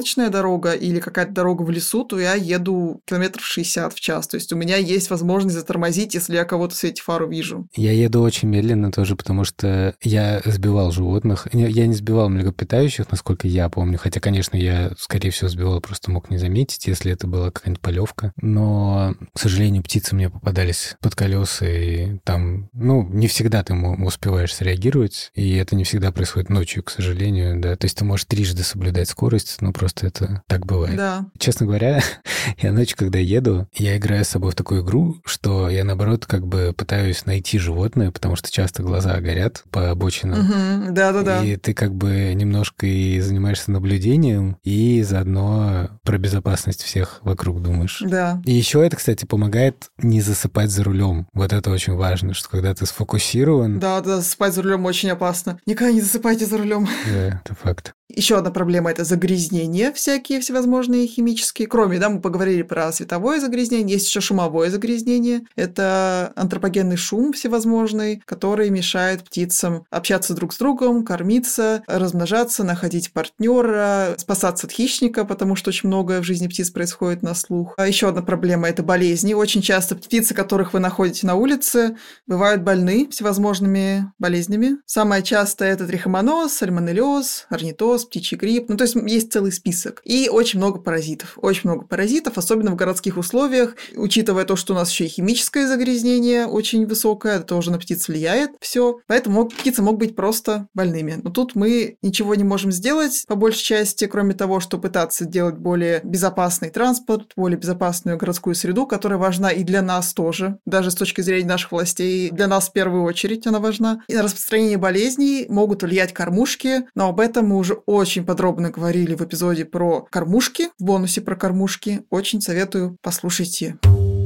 проселочная дорога или какая-то дорога в лесу, то я еду километров 60 в час. То есть у меня есть возможность затормозить, если я кого-то в свете фар увижу. Я еду очень медленно тоже, потому что я сбивал животных. Я не сбивал млекопитающих, насколько я помню. Хотя, конечно, я, скорее всего, сбивал, просто мог не заметить, если это была какая-нибудь полевка. Но, к сожалению, птицы мне попадались под колеса, и там, не всегда ты успеваешь среагировать, и это не всегда происходит ночью, к сожалению, да. То есть ты можешь трижды соблюдать скорость, но просто это так бывает. Да. Честно говоря, я ночью, когда еду, я играю с собой в такую игру, что я, наоборот, как бы пытаюсь найти животное, потому что часто глаза горят по обочинам. Да-да-да. И ты как бы немножко и занимаешься наблюдением, и заодно про безопасность всех вокруг думаешь. Да. И еще это, кстати, помогает не засыпать за рулем. Вот это очень важно, что когда ты сфокусирован... Да, засыпать за рулем очень опасно. Никогда не засыпайте за рулем. Да, это факт. Еще одна проблема – это загрязнения всякие всевозможные химические. Кроме, мы поговорили про световое загрязнение, есть еще шумовое загрязнение. Это антропогенный шум всевозможный, который мешает птицам общаться друг с другом, кормиться, размножаться, находить партнера, спасаться от хищника, потому что очень многое в жизни птиц происходит на слух. А еще одна проблема – это болезни. Очень часто птицы, которых вы находите на улице, бывают больны всевозможными болезнями. Самое частое – это трихомоноз, сальмонеллез, орнитоз, птичий грипп. То есть есть целый список. И очень много паразитов. Очень много паразитов, особенно в городских условиях. Учитывая то, что у нас еще и химическое загрязнение очень высокое, это тоже на птиц влияет. Все. Поэтому птицы могут быть просто больными. Но тут мы ничего не можем сделать, по большей части, кроме того, что пытаться делать более безопасный транспорт, более безопасную городскую среду, которая важна и для нас тоже. Даже с точки зрения наших властей, для нас в первую очередь она важна. И на распространение болезней могут влиять кормушки, но об этом мы уже очень подробно говорили в эпизоде про кормушки, в бонусе про кормушки. Очень советую, послушайте.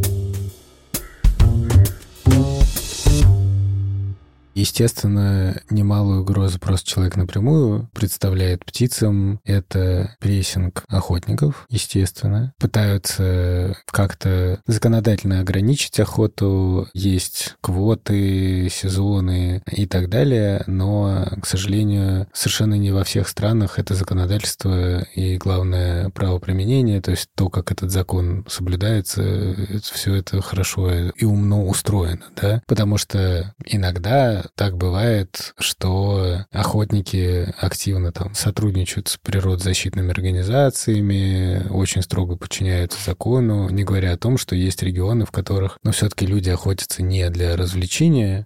Естественно, немалую угрозу просто человек напрямую представляет птицам. Это прессинг охотников, естественно. Пытаются как-то законодательно ограничить охоту. Есть квоты, сезоны и так далее. Но, к сожалению, совершенно не во всех странах это законодательство и, главное, правоприменение, то есть то, как этот закон соблюдается, все это хорошо и умно устроено, да? Потому что иногда так бывает, что охотники активно сотрудничают с природозащитными организациями, очень строго подчиняются закону, не говоря о том, что есть регионы, в которых, все-таки люди охотятся не для развлечения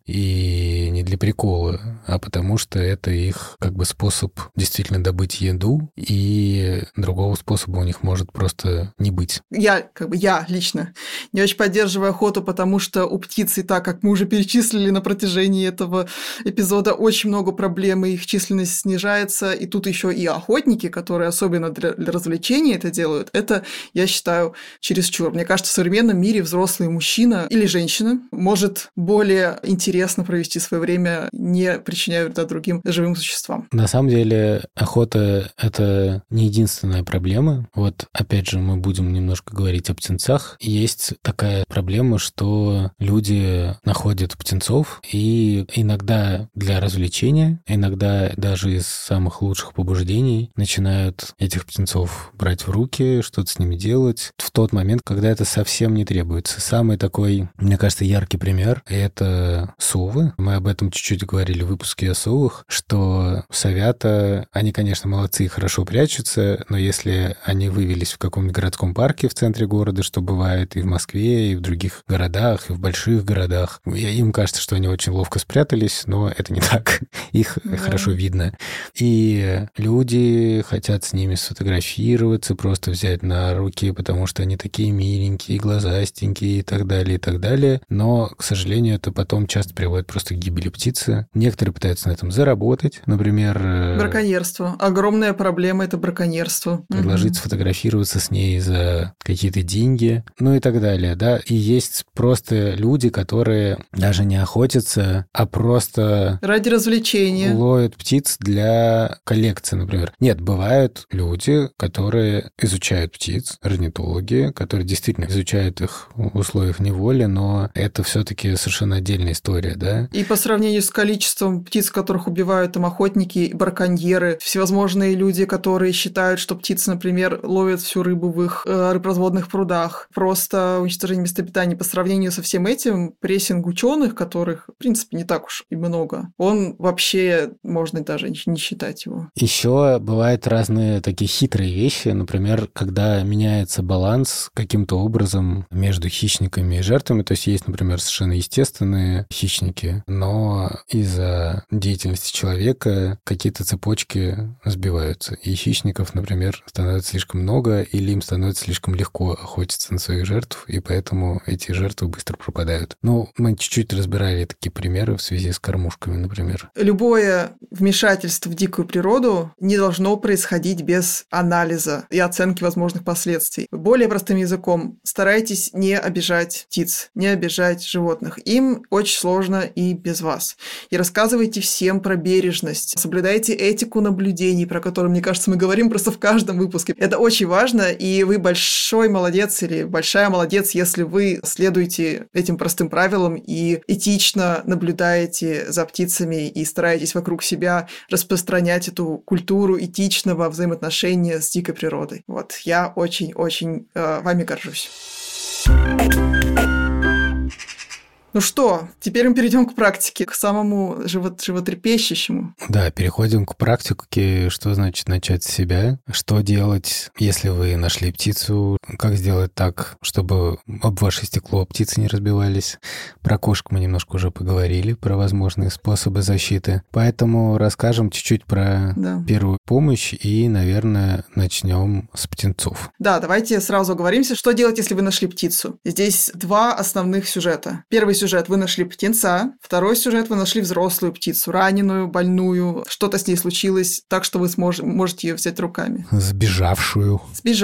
и не для прикола, а потому что это их как бы способ действительно добыть еду, и другого способа у них может просто не быть. Я лично не очень поддерживаю охоту, потому что у птиц и так, как мы уже перечислили на протяжении этого эпизода, очень много проблем, и их численность снижается. И тут еще и охотники, которые особенно для развлечения это делают, это, я считаю, чересчур. Мне кажется, в современном мире взрослый мужчина или женщина может более интересно провести свое время, не причиняя вреда другим живым существам. На самом деле, охота – это не единственная проблема. Вот, опять же, мы будем немножко говорить о птенцах. Есть такая проблема, что люди находят птенцов и иногда для развлечения, иногда даже из самых лучших побуждений начинают этих птенцов брать в руки, что-то с ними делать в тот момент, когда это совсем не требуется. Самый такой, мне кажется, яркий пример – это совы. Мы об этом чуть-чуть говорили в выпуске о совах, что совята, они, конечно, молодцы и хорошо прячутся, но если они вывелись в каком-нибудь городском парке в центре города, что бывает и в Москве, и в других городах, и в больших городах, им кажется, что они очень ловко спрятались, но это не так. Их хорошо видно. И люди хотят с ними сфотографироваться, просто взять на руки, потому что они такие миленькие, глазастенькие и так далее, и так далее. Но, к сожалению, это потом часто приводит просто к гибели птицы. Некоторые пытаются на этом заработать. Например... Браконьерство. Огромная проблема – это браконьерство. Предложить сфотографироваться с ней за какие-то деньги, и так далее, да. И есть просто люди, которые даже не охотятся, а просто... Ради развлечения. ловят птиц для коллекции, например. Нет, бывают люди, которые изучают птиц, орнитологи, которые действительно изучают их в условиях неволи, но это все-таки совершенно отдельная история, да? И по сравнению с количеством птиц, которых убивают там охотники, браконьеры, всевозможные люди, которые считают, что птицы, например, ловят всю рыбу в их рыборазводных прудах, просто уничтожение места питания, по сравнению со всем этим, прессинг ученых, которых, в принципе, не так уж и много, он вообще, можно даже не считать его. Еще бывают разные такие хитрые вещи, например, когда меняется баланс каким-то образом между хищниками и жертвами, то есть есть, например, совершенно естественные хищники, но из-за деятельности человека какие-то цепочки сбиваются, и хищников, например, становится слишком много, или им становится слишком легко охотиться на своих жертв, и поэтому эти жертвы быстро пропадают. Ну, мы чуть-чуть разбирали такие примеры в связи с кормушками, например. Любое вмешательство в дикую природу не должно происходить без анализа и оценки возможных последствий. Более простым языком, старайтесь не обижать птиц, не обижать животных. Им очень сложно и без вас. И рассказывайте всем про бережность. Соблюдайте этику наблюдений, про которые, мне кажется, мы говорим просто в каждом выпуске. Это очень важно, и вы большой молодец или большая молодец, если вы следуете этим простым правилам и этично наблюдаете за птицами и стараетесь вокруг себя распространять эту культуру этичного взаимоотношения с дикой природой. Вот, я очень-очень вами горжусь. Ну что, теперь мы перейдем к практике, к самому животрепещущему. Да, переходим к практике. Что значит начать с себя? Что делать, если вы нашли птицу? Как сделать так, чтобы об ваше стекло птицы не разбивались? Про кошек мы немножко уже поговорили, про возможные способы защиты. Поэтому расскажем чуть-чуть про первую помощь и, наверное, начнем с птенцов. Да, давайте сразу оговоримся, что делать, если вы нашли птицу. Здесь два основных сюжета. Первый сюжет – вы нашли птенца. Второй сюжет – вы нашли взрослую птицу, раненую, больную. Что-то с ней случилось, так что вы можете ее взять руками. Сбежавшую,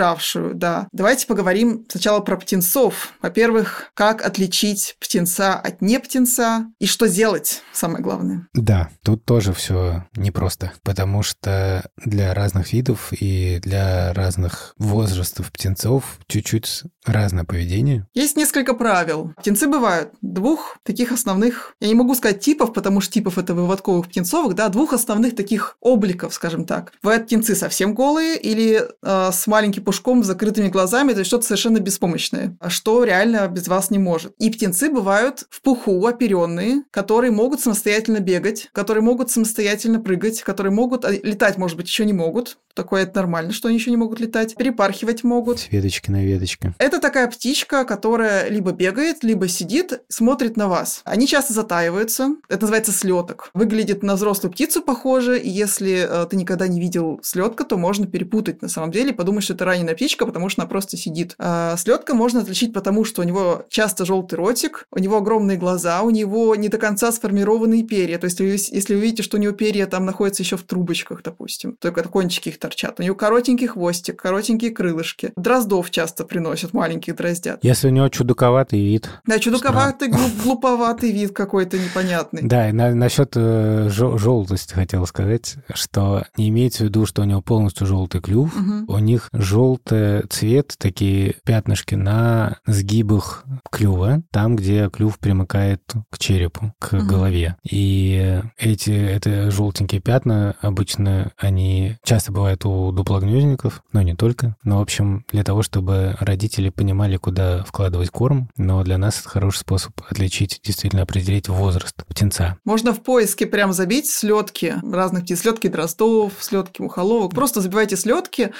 да. Давайте поговорим сначала про птенцов. Во-первых, как отличить птенца от нептенца и что делать, самое главное. Да, тут тоже все непросто, потому что для разных видов и для разных возрастов птенцов чуть-чуть разное поведение. Есть несколько правил. Птенцы бывают двух таких основных, я не могу сказать типов, потому что типов это выводковых птенцовых, да, двух основных таких обликов, скажем так. Бывают птенцы совсем голые или с маленьким пушком, с закрытыми глазами, то есть что-то совершенно беспомощное, что реально без вас не может. И птенцы бывают в пуху, оперенные, которые могут самостоятельно бегать, которые могут самостоятельно прыгать, которые могут летать, может быть, еще не могут. Такое это нормально, что они еще не могут летать. Перепархивать могут. С веточки на веточке. Это такая птичка, которая либо бегает, либо сидит, смотрит на вас. Они часто затаиваются. Это называется слеток. Выглядит на взрослую птицу похоже, и если ты никогда не видел слетка, то можно перепутать на самом деле, подумать, что это раненая птичка, потому что она просто сидит. Слетка можно отличить потому, что у него часто желтый ротик, у него огромные глаза, у него не до конца сформированные перья. То есть, если вы видите, что у него перья там находятся еще в трубочках, допустим, только кончики их торчат. У него коротенький хвостик, коротенькие крылышки. Дроздов часто приносят, маленьких дроздят. Если у него чудаковатый вид. Да, чудаковатый, глуповатый вид какой-то непонятный. Да, и насчет желтости хотел сказать, что не имеется в виду, что у него полностью желтый клюв. У них желтый цвет, такие пятнышки на сгибах клюва, там, где клюв примыкает к черепу, к голове. И эти желтенькие пятна обычно, они часто бывают у дуплогнездников, но не только. Но, в общем, для того, чтобы родители понимали, куда вкладывать корм, но для нас это хороший способ отличить, действительно определить возраст птенца. Можно в поиске прям забить слетки разных птиц, слетки дроздов, слетки мухоловок. Просто забивайте слетки,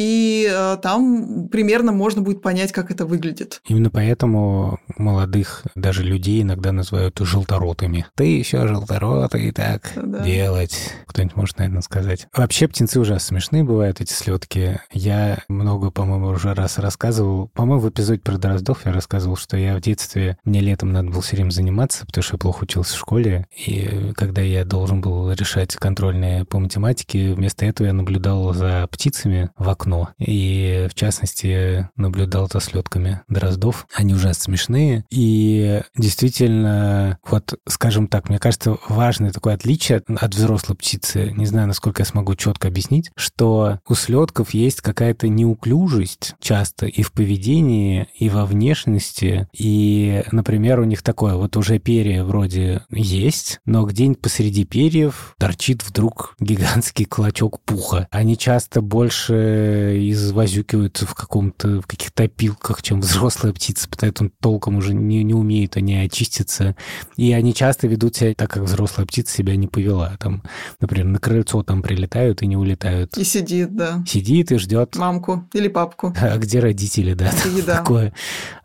и там примерно можно будет понять, как это выглядит. Именно поэтому молодых даже людей иногда называют желторотыми. Ты еще желторотый, так делать. Кто-нибудь может, наверное, сказать. Вообще птенцы ужасно смешные бывают, эти слетки. Я много, по-моему, уже раз рассказывал. По-моему, в эпизоде про дроздов я рассказывал, что я в детстве, мне летом надо было все время заниматься, потому что я плохо учился в школе. И когда я должен был решать контрольные по математике. Вместо этого я наблюдал за птицами в окно. И, в частности, наблюдал за слетками дроздов. Они ужасно смешные. И действительно, вот, скажем так, мне кажется, важное такое отличие от взрослой птицы, не знаю, насколько я смогу четко объяснить, что у слетков есть какая-то неуклюжесть часто и в поведении, и во внешности. И, например, у них такое, вот уже перья вроде есть, но где-нибудь посреди перьев торчит вдруг гигантский клочок пуха. Они часто больше извозюкиваются в каких-то опилках, чем взрослая птица, потому что толком уже не умеют они очиститься. И они часто ведут себя так, как взрослая птица себя не повела. Там, например, на крыльцо там прилетают и не улетают. И сидит, да. Сидит и ждет. Мамку или папку. А где родители, да? Такое.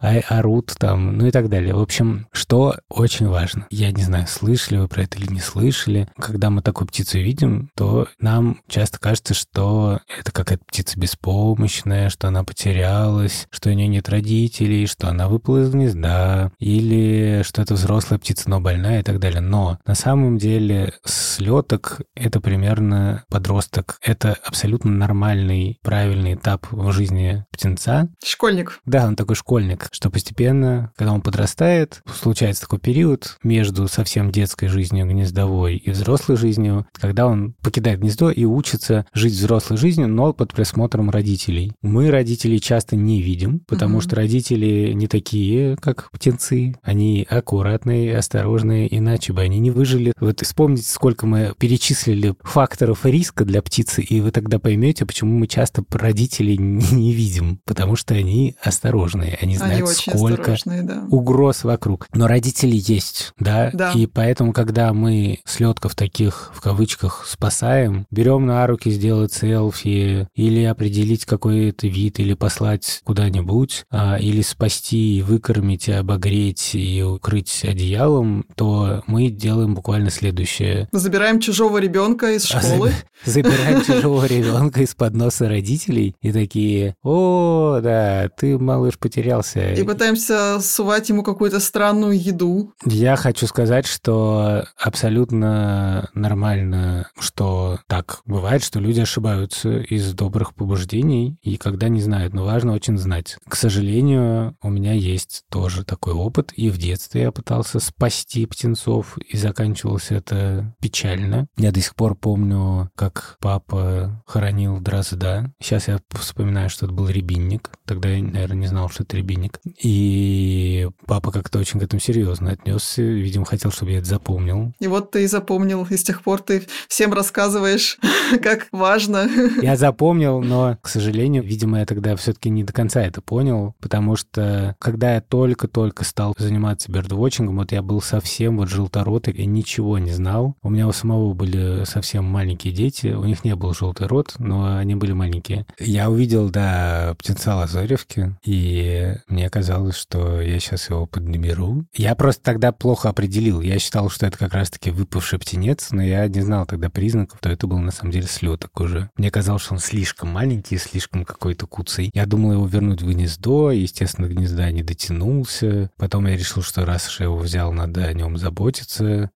Орут там, ну и так далее. В общем, что очень важно. Я не знаю, слышали вы про это или не слышали. Когда мы такую птицу видим, то нам часто кажется, что это какая-то птица беспомощная, что она потерялась, что у нее нет родителей, что она выпала из гнезда, или что это взрослая птица, но больная и так далее. Но на самом деле слеток — это примерно подросток. Это абсолютно нормальный, правильный этап в жизни птенца. Школьник. Да, он такой школьник, что постепенно, когда он подрастает, случается такой период между совсем детской жизнью гнездовой и взрослой жизнью, когда он покидает гнездо и учится жить взрослой жизнью, но под присмотром родителей. Мы родителей часто не видим, потому что родители не такие, как птенцы. Они аккуратные, осторожные, иначе бы они не выжили. Вот вспомните, сколько мы перечислили факторов риска для птицы, и вы тогда поймете, почему мы часто родителей не видим, потому что они осторожные, они знают, сколько угроз вокруг. Но родители есть, да? И поэтому, когда мы слетков таких, в кавычках, спасаем, берем на руки сделать селфи, или определить какой-то вид, или послать куда-нибудь, или спасти, выкормить, обогреть и укрыть одеялом, то мы делаем буквально следующее. Забираем чужого ребенка из школы. Забираем чужого ребенка из-под носа родителей и такие: о, да, ты, малыш, потерялся. И пытаемся сувать ему какую-то странную еду. Я хочу сказать, что абсолютно нормально, что так бывает, что люди ошибаются из добрых побуждений и когда не знают, но важно очень знать. К сожалению, у меня есть тоже такой опыт, и в детстве я пытался спасти птенцов, и заканчивалось это печально. Я до сих пор помню, как папа хоронил дрозда. Сейчас я вспоминаю, что это был рябинник. Тогда я, наверное, не знал, что это рябинник. И папа как-то очень к этому серьезно отнесся. Видимо, хотел, чтобы я это запомнил. И вот ты и запомнил, и с тех пор ты всем рассказываешь, как важно. Я запомнил, но, к сожалению, видимо, я тогда все-таки не до конца это понял, потому что, когда я только-только стал заниматься бердвотчингом, вот я был совсем вот желторотый, я ничего не знал. У меня у самого были совсем маленькие дети, у них не был желтый рот, но они были маленькие. Я увидел, да, птенца лазоревки, и мне казалось, что я сейчас его поднаберу. Я просто тогда плохо определил. Я считал, что это как раз-таки выпавший птенец, но я не знал тогда признаков, то это был на самом деле слеток уже. Мне казалось, что он слишком маленький, слишком какой-то куцый. Я думал его вернуть в гнездо, естественно, гнезда не дотянулся. Потом я решил, что раз уж я его взял, надо о нем заботиться.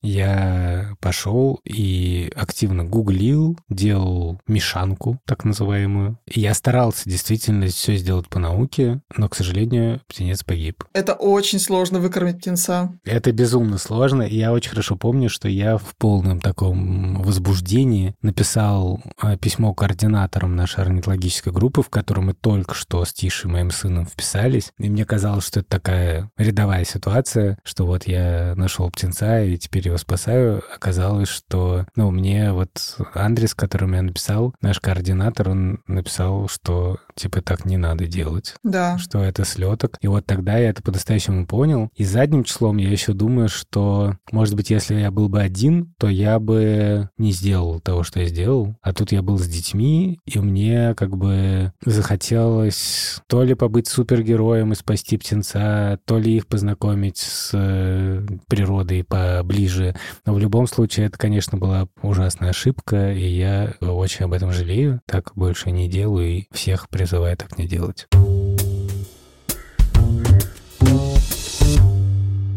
Я пошел и активно гуглил, делал мешанку, так называемую. И я старался действительно все сделать по науке, но, к сожалению, птенец погиб. Это очень сложно выкормить птенца. Это безумно сложно. И я очень хорошо помню, что я в полном таком возбуждении написал письмо координаторам нашей орнитологической группы, в которой мы только что с Тишей, моим сыном, вписались. И мне казалось, что это такая рядовая ситуация, что вот я нашел птенца и теперь его спасаю. Оказалось, что, мне вот Андрес, которому я написал, наш координатор, он написал, что типа так не надо делать. Да. Что это слеток. И вот тогда я это по-настоящему понял. И задним числом я еще думаю, что, может быть, если я был бы один, то я бы не сделал того, что я сделал. А тут я был с детьми, и мне как бы захотелось то ли побыть супергероем и спасти птенца, то ли их познакомить с природой поближе. Но в любом случае это, конечно, была ужасная ошибка, и я очень об этом жалею. Так больше не делаю, и всех призываю так не делать.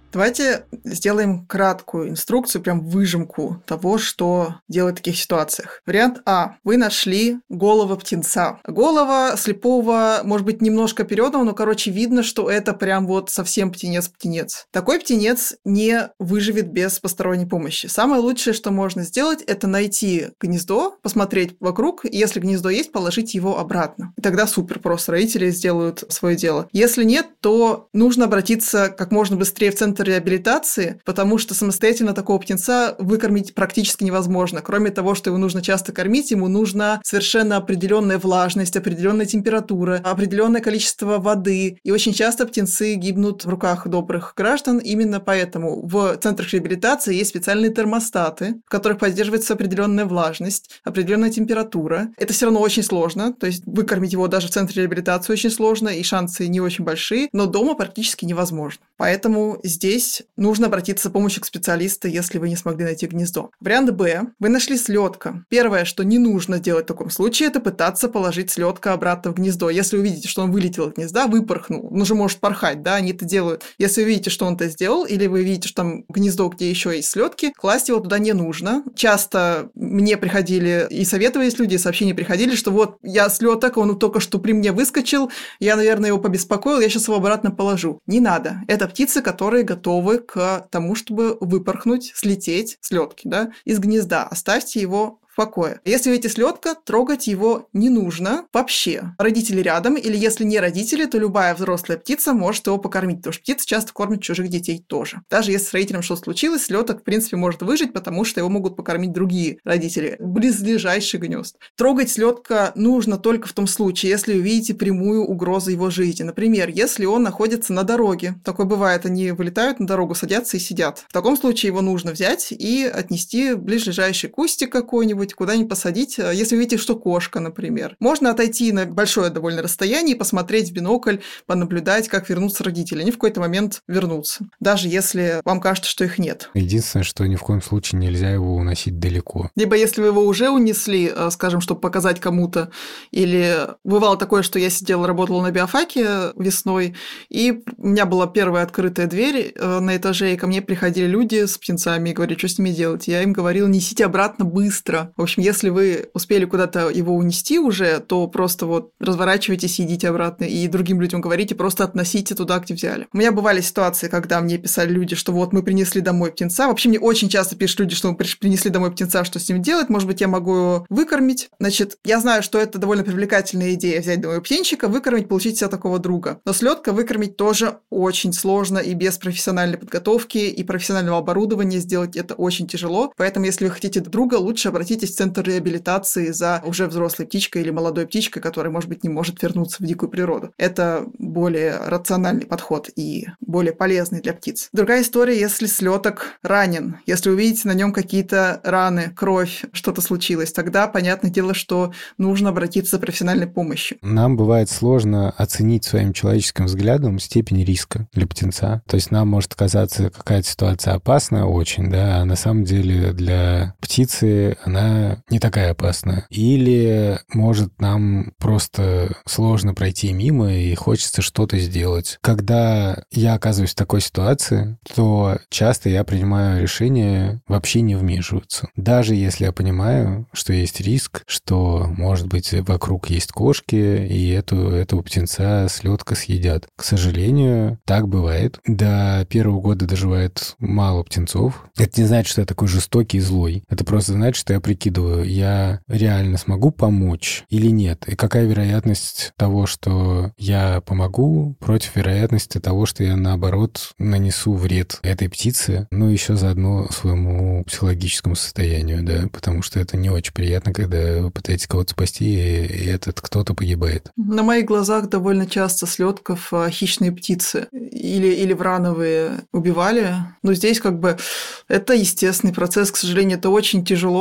Давайте сделаем краткую инструкцию, прям выжимку того, что делать в таких ситуациях. Вариант А. Вы нашли голову птенца. Голова слепого, может быть, немножко оперённого, но, видно, что это прям вот совсем птенец-птенец. Такой птенец не выживет без посторонней помощи. Самое лучшее, что можно сделать, это найти гнездо, посмотреть вокруг, и если гнездо есть, положить его обратно. И тогда супер, просто родители сделают свое дело. Если нет, то нужно обратиться как можно быстрее в центр реабилитации, потому что самостоятельно такого птенца выкормить практически невозможно. Кроме того, что его нужно часто кормить, ему нужна совершенно определенная влажность, определенная температура, определенное количество воды. И очень часто птенцы гибнут в руках добрых граждан. Именно поэтому в центрах реабилитации есть специальные термостаты, в которых поддерживается определенная влажность, определенная температура. Это все равно очень сложно, то есть выкормить его даже в центре реабилитации очень сложно, и шансы не очень большие, но дома практически невозможно. Поэтому здесь нужно обратиться за помощью к специалисту, если вы не смогли найти гнездо. Вариант Б. Вы нашли слётка. Первое, что не нужно делать в таком случае, это пытаться положить слётка обратно в гнездо. Если вы видите, что он вылетел из гнезда, выпорхнул, он уже может порхать, да, они это делают. Если вы видите, что он это сделал, или вы видите, что там гнездо, где еще есть слётки, класть его туда не нужно. Часто мне приходили и советовались люди, и сообщения приходили, что вот я слёток, он только что при мне выскочил, я, наверное, его побеспокоил, я сейчас его обратно положу. Не надо. Это птицы, которые готовы к тому, чтобы выпорхнуть, слететь с лётки, да, из гнезда. Оставьте его в покое. Если видите слётка, трогать его не нужно вообще. Родители рядом, или если не родители, то любая взрослая птица может его покормить, потому что птицы часто кормят чужих детей тоже. Даже если с родителем что-то случилось, слёток, в принципе, может выжить, потому что его могут покормить другие родители, близлежащих гнезд. Трогать слётка нужно только в том случае, если вы видите прямую угрозу его жизни. Например, если он находится на дороге. Такое бывает, они вылетают на дорогу, садятся и сидят. В таком случае его нужно взять и отнести в ближайший кустик какой-нибудь, куда-нибудь посадить, если вы видите, что кошка, например. Можно отойти на большое довольно расстояние и посмотреть в бинокль, понаблюдать, как вернутся родители. Они в какой-то момент вернутся, даже если вам кажется, что их нет. Единственное, что ни в коем случае нельзя его уносить далеко. Либо если вы его уже унесли, скажем, чтобы показать кому-то, или бывало такое, что я работала на биофаке весной, и у меня была первая открытая дверь на этаже, и ко мне приходили люди с птенцами и говорили, что с ними делать. Я им говорила, несите обратно быстро. В общем, если вы успели куда-то его унести уже, то просто вот разворачивайтесь и идите обратно, и другим людям говорите, просто относите туда, где взяли. У меня бывали ситуации, когда мне писали люди, что вот мы принесли домой птенца. Вообще, мне очень часто пишут люди, что мы принесли домой птенца, что с ним делать, может быть, я могу его выкормить. Значит, я знаю, что это довольно привлекательная идея взять домой птенчика, выкормить, получить себе такого друга. Но слётка выкормить тоже очень сложно, и без профессиональной подготовки и профессионального оборудования сделать это очень тяжело. Поэтому, если вы хотите друга, лучше обратитесь в центр реабилитации за уже взрослой птичкой или молодой птичкой, которая, может быть, не может вернуться в дикую природу. Это более рациональный подход и более полезный для птиц. Другая история, если слёток ранен. Если вы видите на нем какие-то раны, кровь, что-то случилось, тогда, понятное дело, что нужно обратиться за профессиональной помощью. Нам бывает сложно оценить своим человеческим взглядом степень риска для птенца. То есть нам может казаться какая-то ситуация опасная очень, да, а на самом деле для птицы она не такая опасная. Или, может, нам просто сложно пройти мимо и хочется что-то сделать. Когда я оказываюсь в такой ситуации, то часто я принимаю решение вообще не вмешиваться. Даже если я понимаю, что есть риск, что, может быть, вокруг есть кошки, и этого птенца слётка съедят. К сожалению, так бывает. До первого года доживает мало птенцов. Это не значит, что я такой жестокий и злой. Это просто значит, что я прикидываю, я реально смогу помочь или нет? И какая вероятность того, что я помогу, против вероятности того, что я, наоборот, нанесу вред этой птице, ну, еще заодно своему психологическому состоянию, да, потому что это не очень приятно, когда вы пытаетесь кого-то спасти, и этот кто-то погибает. На моих глазах довольно часто слётков хищные птицы или врановые убивали, но здесь это естественный процесс, к сожалению, это очень тяжело,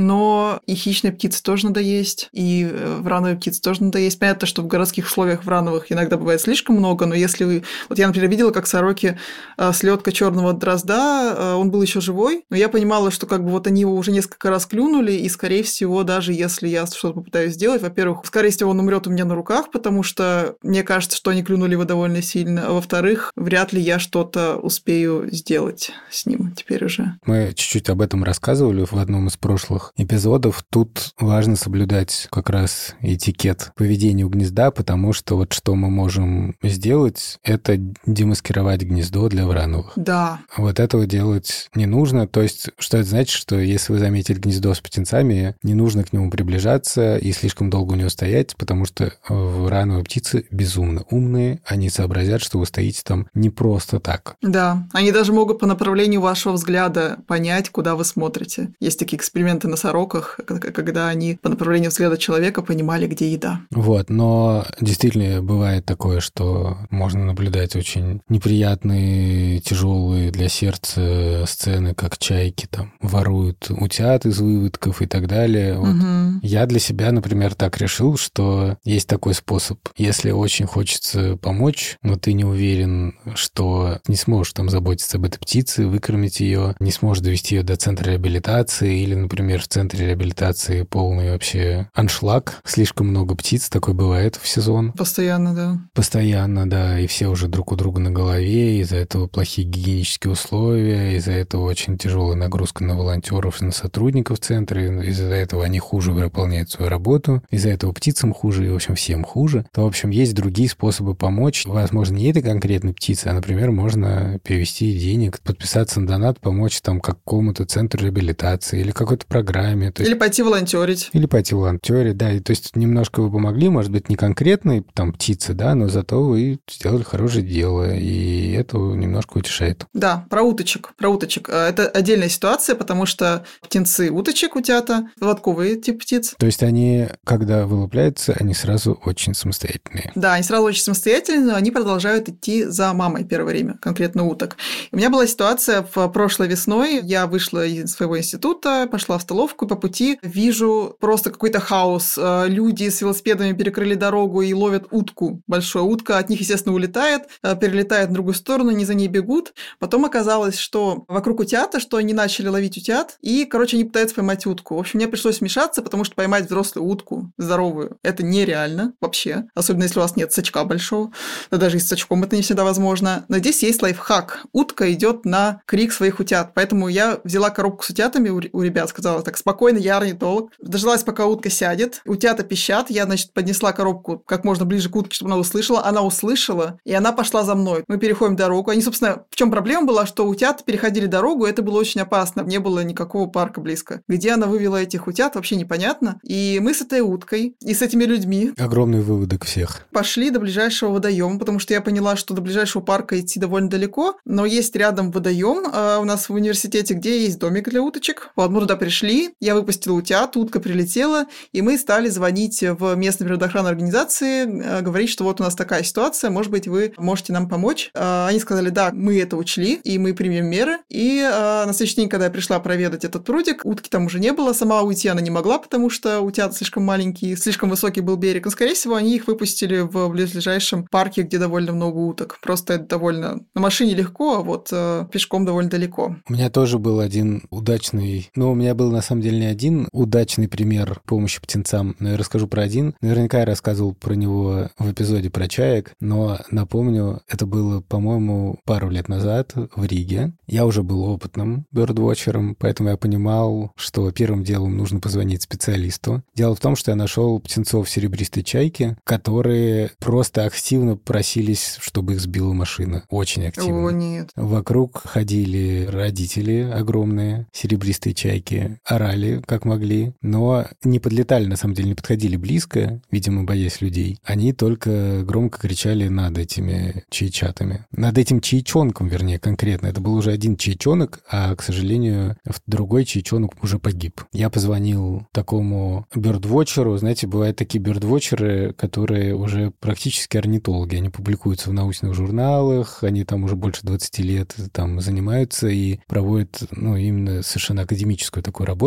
но и хищные птицы тоже надо есть, и врановые птицы тоже надо есть. Понятно, что в городских условиях врановых иногда бывает слишком много, но если вы... Вот я, например, видела, как сороки слетка черного дрозда, он был еще живой, но я понимала, что как бы вот они его уже несколько раз клюнули, и, скорее всего, даже если я что-то попытаюсь сделать, во-первых, скорее всего, он умрет у меня на руках, потому что мне кажется, что они клюнули его довольно сильно, а во-вторых, вряд ли я что-то успею сделать с ним теперь уже. Мы чуть-чуть об этом рассказывали в одном из прошлых эпизодов. Тут важно соблюдать как раз этикет поведения у гнезда, потому что вот что мы можем сделать, это демаскировать гнездо для врановых. Да. Вот этого делать не нужно. То есть, что это значит, что если вы заметили гнездо с птенцами, не нужно к нему приближаться и слишком долго у него стоять, потому что врановые птицы безумно умные, они сообразят, что вы стоите там не просто так. Да, они даже могут по направлению вашего взгляда понять, куда вы смотрите. Есть такие эксперименты на сороках, когда они по направлению взгляда человека понимали, где еда. Вот, но действительно бывает такое, что можно наблюдать очень неприятные, тяжелые для сердца сцены, как чайки там воруют утят из выводков и так далее. Вот. Я для себя, например, так решил, что есть такой способ. Если очень хочется помочь, но ты не уверен, что не сможешь там заботиться об этой птице, выкормить ее, не сможешь довести ее до центра реабилитации, или, например, в центре реабилитации полный вообще аншлаг, слишком много птиц, такое бывает в сезон. Постоянно, да. Постоянно, да, и все уже друг у друга на голове, из-за этого плохие гигиенические условия, из-за этого очень тяжелая нагрузка на волонтеров и на сотрудников центра, из-за этого они хуже выполняют свою работу, из-за этого птицам хуже и, в общем, всем хуже. То, в общем, есть другие способы помочь. Возможно, не этой конкретной птице, а, например, можно перевести денег, подписаться на донат, помочь там какому-то центру реабилитации или какой-то программе. Или пойти волонтерить. Или пойти волонтерить, да. И, то есть немножко вы помогли, может быть, не конкретной там птице, да, но зато вы сделали хорошее дело, и это немножко утешает. Да, про уточек. Это отдельная ситуация, потому что птенцы уточек, утята, лотковые тип птиц. То есть они, когда вылупляются, они сразу очень самостоятельные. Да, они сразу очень самостоятельные, но они продолжают идти за мамой первое время, конкретно уток. У меня была ситуация в прошлой весной. Я вышла из своего института, пошла в столовку, и по пути вижу просто какой-то хаос. Люди с велосипедами перекрыли дорогу и ловят утку. Большая утка от них, естественно, улетает, перелетает в другую сторону, они за ней бегут. Потом оказалось, что вокруг утята, что они начали ловить утят, и, короче, они пытаются поймать утку. В общем, мне пришлось вмешаться, потому что поймать взрослую утку, здоровую, это нереально вообще. Особенно, если у вас нет сачка большого. Да даже и с сачком это не всегда возможно. Но здесь есть лайфхак. Утка идет на крик своих утят. Поэтому я взяла коробку с утятами у ребят, сказала так: спокойно, я орнитолог. Дождалась, пока утка сядет. Утята пищат. Я, значит, поднесла коробку как можно ближе к утке, чтобы она услышала. Она услышала, и она пошла за мной. Мы переходим дорогу. Они, собственно, в чем проблема была, что утята переходили дорогу, это было очень опасно. Не было никакого парка близко. Где она вывела этих утят, вообще непонятно. И мы с этой уткой и с этими людьми... Огромный выводок всех. Пошли до ближайшего водоема, потому что я поняла, что до ближайшего парка идти довольно далеко, но есть рядом водоем у нас в университете, где есть домик для уточек. Вот мы туда пришли, я выпустила утят, утка прилетела, и мы стали звонить в местные природоохранные организации, говорить, что вот у нас такая ситуация, может быть, вы можете нам помочь. Они сказали: да, мы это учли, и мы примем меры. И на следующий день, когда я пришла проведать этот прудик, утки там уже не было, сама уйти она не могла, потому что утята слишком маленькие, слишком высокий был берег. Но, скорее всего, они их выпустили в ближайшем парке, где довольно много уток. Просто это довольно... На машине легко, а вот пешком довольно далеко. У меня тоже был один удачный... Ну, у меня был, на самом деле, не один удачный пример помощи птенцам, но я расскажу про один. Наверняка я рассказывал про него в эпизоде про чаек, но напомню, это было, по-моему, пару лет назад в Риге. Я уже был опытным бёрдвотчером, поэтому я понимал, что первым делом нужно позвонить специалисту. Дело в том, что я нашел птенцов серебристой чайки, которые просто активно просились, чтобы их сбила машина. Очень активно. О, нет. Вокруг ходили родители огромные, серебристые чайки, орали как могли, но не подлетали, на самом деле, не подходили близко, видимо, боясь людей. Они только громко кричали над этими чайчатами. Над этим чайчонком, вернее, конкретно. Это был уже один чайчонок, а, к сожалению, другой чайчонок уже погиб. Я позвонил такому бёрдвотчеру. Знаете, бывают такие бёрдвотчеры, которые уже практически орнитологи. Они публикуются в научных журналах, они там уже больше 20 лет там занимаются и проводят, ну, именно совершенно академическую такую работу.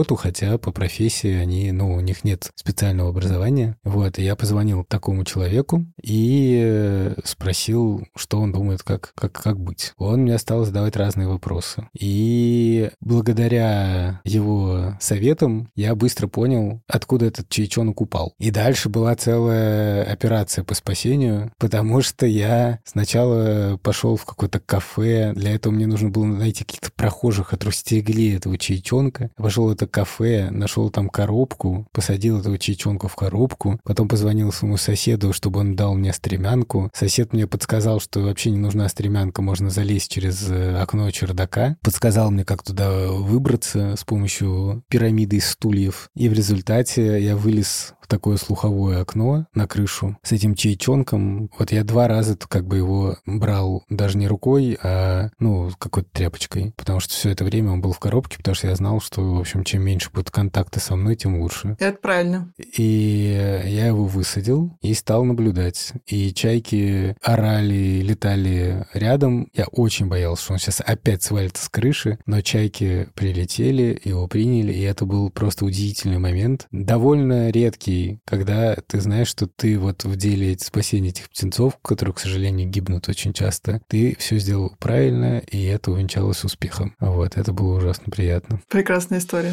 работу, хотя по профессии они, у них нет специального образования. Вот, и я позвонил такому человеку и спросил, что он думает, как быть. Он мне стал задавать разные вопросы. И благодаря его советам я быстро понял, откуда этот чаечонок упал. И дальше была целая операция по спасению, потому что я сначала пошел в какое-то кафе. Для этого мне нужно было найти каких-то прохожих, которые стерегли этого чаечонка. Пошел в это кафе, нашел там коробку, посадил этого чаечонка в коробку, потом позвонил своему соседу, чтобы он дал мне стремянку. Сосед мне подсказал, что вообще не нужна стремянка, можно залезть через окно чердака. Подсказал мне, как туда выбраться с помощью пирамиды из стульев. И в результате я вылез в такое слуховое окно на крышу с этим чаечонком. Вот я 2 раза его брал даже не рукой, а, какой-то тряпочкой, потому что все это время он был в коробке, потому что я знал, что, в общем, чем меньше будет контакта со мной, тем лучше. Это правильно. И я его высадил и стал наблюдать. И чайки орали, летали рядом. Я очень боялся, что он сейчас опять свалится с крыши, но чайки прилетели, его приняли, и это был просто удивительный момент. Довольно редкий, когда ты знаешь, что ты вот в деле спасения этих птенцов, которые, к сожалению, гибнут очень часто, ты все сделал правильно, и это увенчалось успехом. Вот, это было ужасно приятно. Прекрасная история.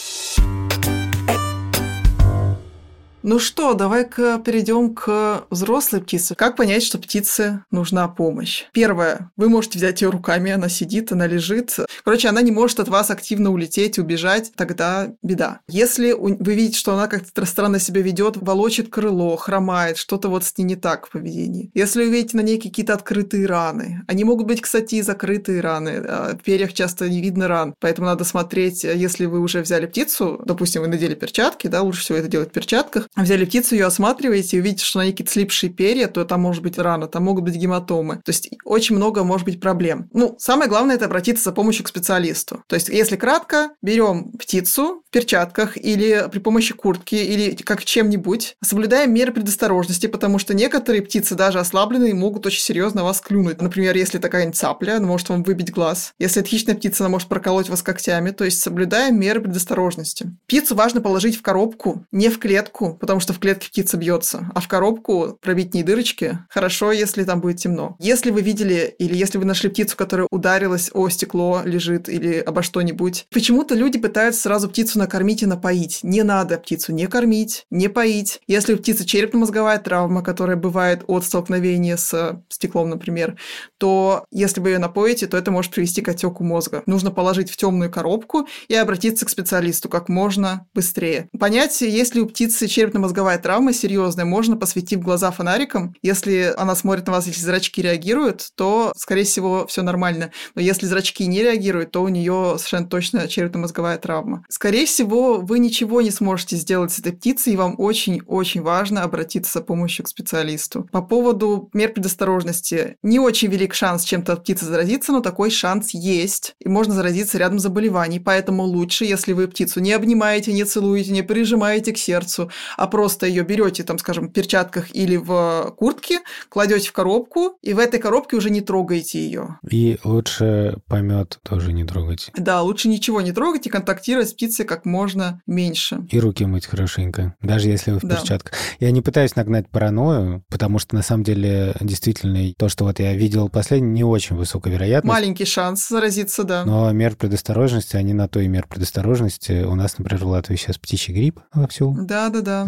Ну что, давай-ка перейдем к взрослой птице. Как понять, что птице нужна помощь? Первое. Вы можете взять ее руками, она сидит, она лежит. Короче, она не может от вас активно улететь, убежать, тогда беда. Если вы видите, что она как-то странно себя ведет, волочит крыло, хромает, что-то вот с ней не так в поведении. Если вы видите на ней какие-то открытые раны, они могут быть, кстати, и закрытые раны, в перьях часто не видно ран, поэтому надо смотреть, если вы уже взяли птицу, допустим, вы надели перчатки, да, лучше всего это делать в перчатках, взяли птицу, ее осматриваете и увидите, что на ней какие-то слипшие перья, то там может быть рана, там могут быть гематомы. То есть очень много может быть проблем. Самое главное – это обратиться за помощью к специалисту. То есть, если кратко, берем птицу в перчатках или при помощи куртки или как чем-нибудь, соблюдаем меры предосторожности, потому что некоторые птицы, даже ослабленные, могут очень серьезно вас клюнуть. Например, если такая цапля, она может вам выбить глаз. Если это хищная птица, она может проколоть вас когтями. То есть, соблюдаем меры предосторожности. Птицу важно положить в коробку, не в клетку, потому что в клетке птица бьется, а в коробку пробить не дырочки. Хорошо, если там будет темно. Если вы видели или если вы нашли птицу, которая ударилась о стекло, лежит или обо что-нибудь, почему-то люди пытаются сразу птицу накормить и напоить. Не надо птицу не кормить, не поить. Если у птицы черепно-мозговая травма, которая бывает от столкновения с стеклом, например, то если вы ее напоите, то это может привести к отеку мозга. Нужно положить в темную коробку и обратиться к специалисту как можно быстрее. Понять, есть ли у птицы черепно-мозговая травма серьезная, можно посветив глаза фонариком. Если она смотрит на вас, если зрачки реагируют, то, скорее всего, все нормально. Но если зрачки не реагируют, то у нее совершенно точно черепно-мозговая травма. Скорее всего, вы ничего не сможете сделать с этой птицей, и вам очень-очень важно обратиться за помощью к специалисту. По поводу мер предосторожности. Не очень велик шанс чем-то от птицы заразиться, но такой шанс есть, и можно заразиться рядом заболеваний. Поэтому лучше, если вы птицу не обнимаете, не целуете, не прижимаете к сердцу, а просто ее берете, там, скажем, в перчатках или в куртке, кладете в коробку, и в этой коробке уже не трогаете ее. И лучше помет тоже не трогать. Да, лучше ничего не трогать и контактировать с птицей как можно меньше. И руки мыть хорошенько, даже если вы в перчатках. Я не пытаюсь нагнать паранойю, потому что на самом деле действительно то, что вот я видел последний, не очень высокая вероятность. Маленький шанс заразиться, да. Но мер предосторожности, они на то и мер предосторожности. У нас, например, в Латвии сейчас птичий грипп вовсю. Да.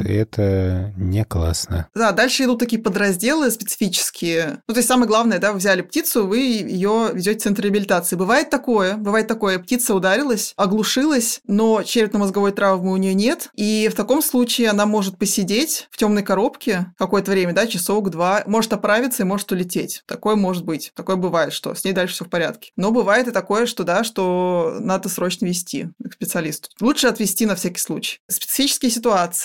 Это не классно. Да, дальше идут такие подразделы специфические. То есть самое главное, да, вы взяли птицу, вы ее везете в центр реабилитации. Бывает такое, птица ударилась, оглушилась, но черепно-мозговой травмы у нее нет, и в таком случае она может посидеть в темной коробке какое-то время, да, часок-два, может оправиться и может улететь. Такое может быть, такое бывает, что с ней дальше все в порядке. Но бывает и такое, что да, что надо срочно везти к специалисту. Лучше отвезти на всякий случай. Специфические ситуации. Очень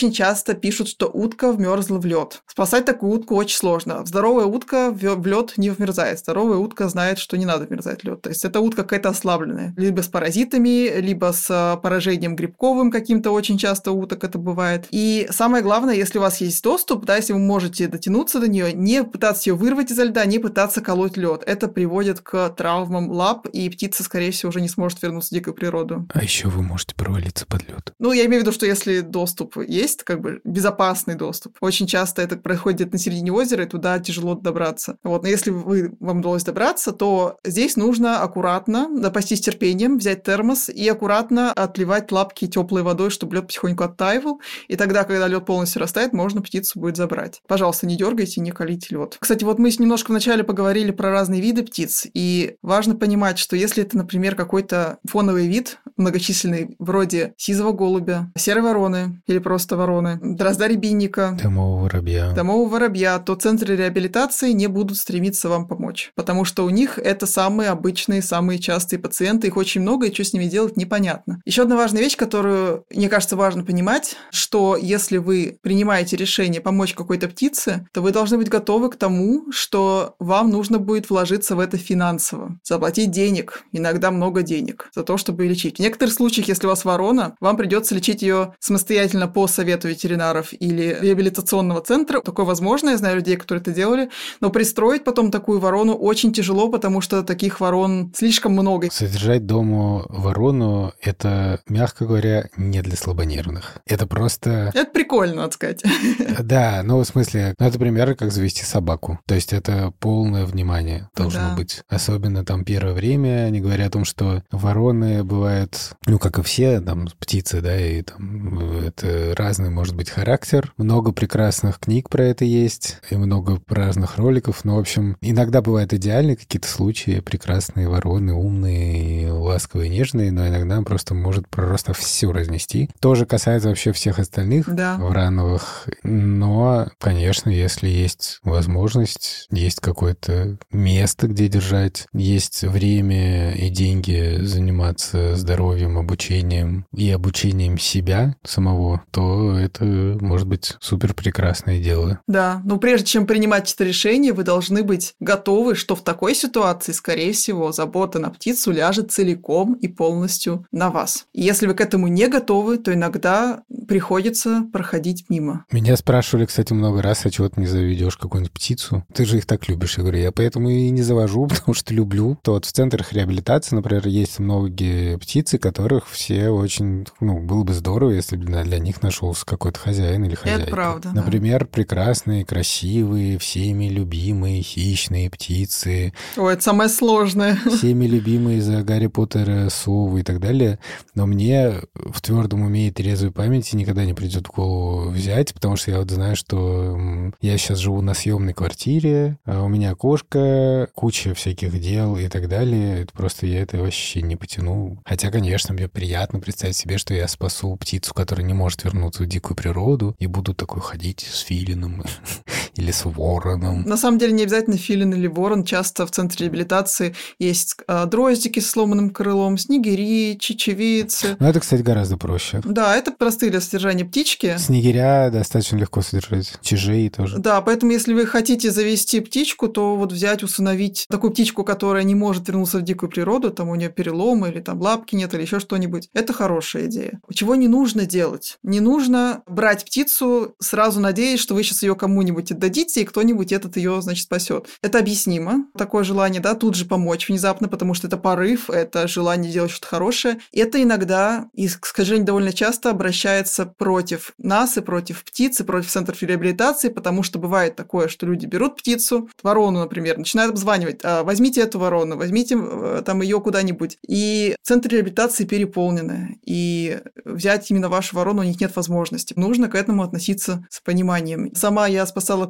очень часто пишут, что утка вмерзла в лед. Спасать такую утку очень сложно. Здоровая утка в лед не вмерзает. Здоровая утка знает, что не надо вмерзать в лед. То есть это утка какая-то ослабленная. Либо с паразитами, либо с поражением грибковым каким-то, очень часто у уток это бывает. И самое главное, если у вас есть доступ, да, если вы можете дотянуться до нее, не пытаться ее вырвать изо льда, не пытаться колоть лед. Это приводит к травмам лап, и птица, скорее всего, уже не сможет вернуться в дикую природу. А еще вы можете провалиться под лед. Ну, я имею в виду, что если доступ есть, как бы безопасный доступ, очень часто это происходит на середине озера, и туда тяжело добраться. Вот, но если вам удалось добраться, то здесь нужно аккуратно, запастись терпением, взять термос и аккуратно отливать лапки теплой водой, чтобы лед потихоньку оттаивал, и тогда, когда лед полностью растает, можно птицу будет забрать. Пожалуйста, не дергайте, не колите лед. Кстати, вот мы немножко вначале поговорили про разные виды птиц, и важно понимать, что если это, например, какой-то фоновый вид, многочисленный, вроде сизого голубя, серой вороны или просто вороны, дрозда-рябинника, домового воробья, то центры реабилитации не будут стремиться вам помочь, потому что у них это самые обычные, самые частые пациенты, их очень много, и что с ними делать непонятно. Еще одна важная вещь, которую, мне кажется, важно понимать, что если вы принимаете решение помочь какой-то птице, то вы должны быть готовы к тому, что вам нужно будет вложиться в это финансово, заплатить денег, иногда много денег, за то, чтобы лечить. В некоторых случаях, если у вас ворона, вам придется лечить ее самостоятельно по совету ветеринаров или реабилитационного центра. Такое возможно, я знаю людей, которые это делали, но пристроить потом такую ворону очень тяжело, потому что таких ворон слишком много. Содержать дома ворону — это, мягко говоря, не для слабонервных. Это просто... Это прикольно, надо сказать. Да, ну, в смысле, это примерно как завести собаку. То есть это полное внимание должно быть. Особенно там первое время они говорят о том, что вороны бывают, ну, как и все, там, птицы, да, и там это разный может быть характер. Много прекрасных книг про это есть, и много разных роликов. Но, в общем, иногда бывают идеальные какие-то случаи, прекрасные вороны, умные, ласковые, нежные, но иногда просто может просто все разнести. Тоже касается вообще всех остальных врановых. Но, конечно, если есть возможность, есть какое-то место, где держать, есть время и деньги заниматься здоровьем, обучением и обучением себя самого, то это может быть супер прекрасное дело. Да, но прежде чем принимать это решение, вы должны быть готовы, что в такой ситуации, скорее всего, забота на птицу ляжет целиком и полностью на вас. И если вы к этому не готовы, то иногда приходится проходить мимо. Меня спрашивали, кстати, много раз, а чего ты не заведешь какую-нибудь птицу? Ты же их так любишь. Я говорю, я поэтому и не завожу, потому что люблю. То вот в центрах реабилитации, например, есть многие птицы, которых все очень... Ну, было бы здорово, если бы для них нашелся какой-то хозяин или хозяйка. Это правда, Например, прекрасные, красивые, всеми любимые хищные птицы. Ой, это самое сложное. Всеми любимые из Гарри Поттера совы и так далее. Но мне в твердом уме и трезвой памяти никогда не придет в голову взять, потому что я вот знаю, что я сейчас живу на съемной квартире, а у меня кошка, куча всяких дел и так далее. Это просто я это вообще не потяну. Хотя, конечно, мне приятно представить себе, что я спасу птицу, которая не может вернуться в дикую природу, и буду такой ходить с филином или с вороном. На самом деле не обязательно филин или ворон. Часто в центре реабилитации есть дроздики с сломанным крылом, снегири, чечевицы. Ну, это, кстати, гораздо проще. Да, это простые для содержания птички. Снегиря достаточно легко содержать. Чижей тоже. Да, поэтому если вы хотите завести птичку, то вот взять, усыновить такую птичку, которая не может вернуться в дикую природу, там у нее переломы или там лапки нет или еще что-нибудь, это хорошая идея. Чего не нужно делать? Не нужно брать птицу, сразу надеясь, что вы сейчас ее кому-нибудь отдадите, и кто-нибудь этот ее, значит, спасет. Это объяснимо. Такое желание, да, тут же помочь внезапно, потому что это порыв, это желание делать что-то хорошее. Это иногда, и, к сожалению, довольно часто обращается против нас и против птиц, и против центров реабилитации, потому что бывает такое, что люди берут птицу, ворону, например, начинают обзванивать: возьмите эту ворону, возьмите там ее куда-нибудь. И центры реабилитации переполнены, и взять именно вашу ворону у них нет возможности. Нужно к этому относиться с пониманием. Сама я спасала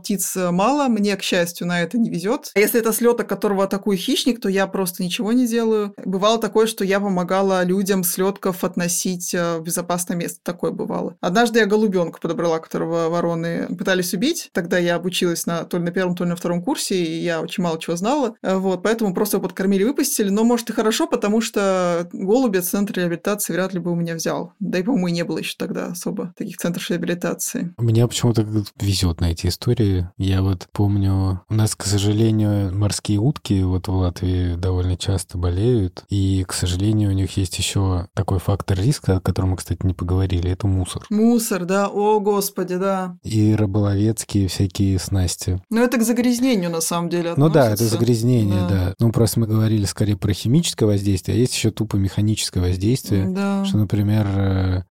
птиц мало, мне, к счастью, на это не везет. А если это слеток, которого атакует хищник, то я просто ничего не делаю. Бывало такое, что я помогала людям слетков относить в безопасное место. Такое бывало. Однажды я голубенка подобрала, которого вороны пытались убить. Тогда я обучилась то ли на первом, то ли на втором курсе, и я очень мало чего знала. Вот, поэтому просто его подкормили, выпустили. Но, может, и хорошо, потому что голубя центр реабилитации вряд ли бы у меня взял. Да и, по-моему, и не было еще тогда особо таких центров реабилитации. Мне почему-то везет на эти истории. Я вот помню, у нас, к сожалению, морские утки вот в Латвии довольно часто болеют, и, к сожалению, у них есть еще такой фактор риска, о котором мы, кстати, не поговорили, это мусор. Мусор, да, о, господи, да. И рыболовецкие всякие снасти. Ну, это к загрязнению, на самом деле, относится. Ну да, это загрязнение, да. Ну, просто мы говорили скорее про химическое воздействие, а есть еще тупо механическое воздействие, да. Что, например,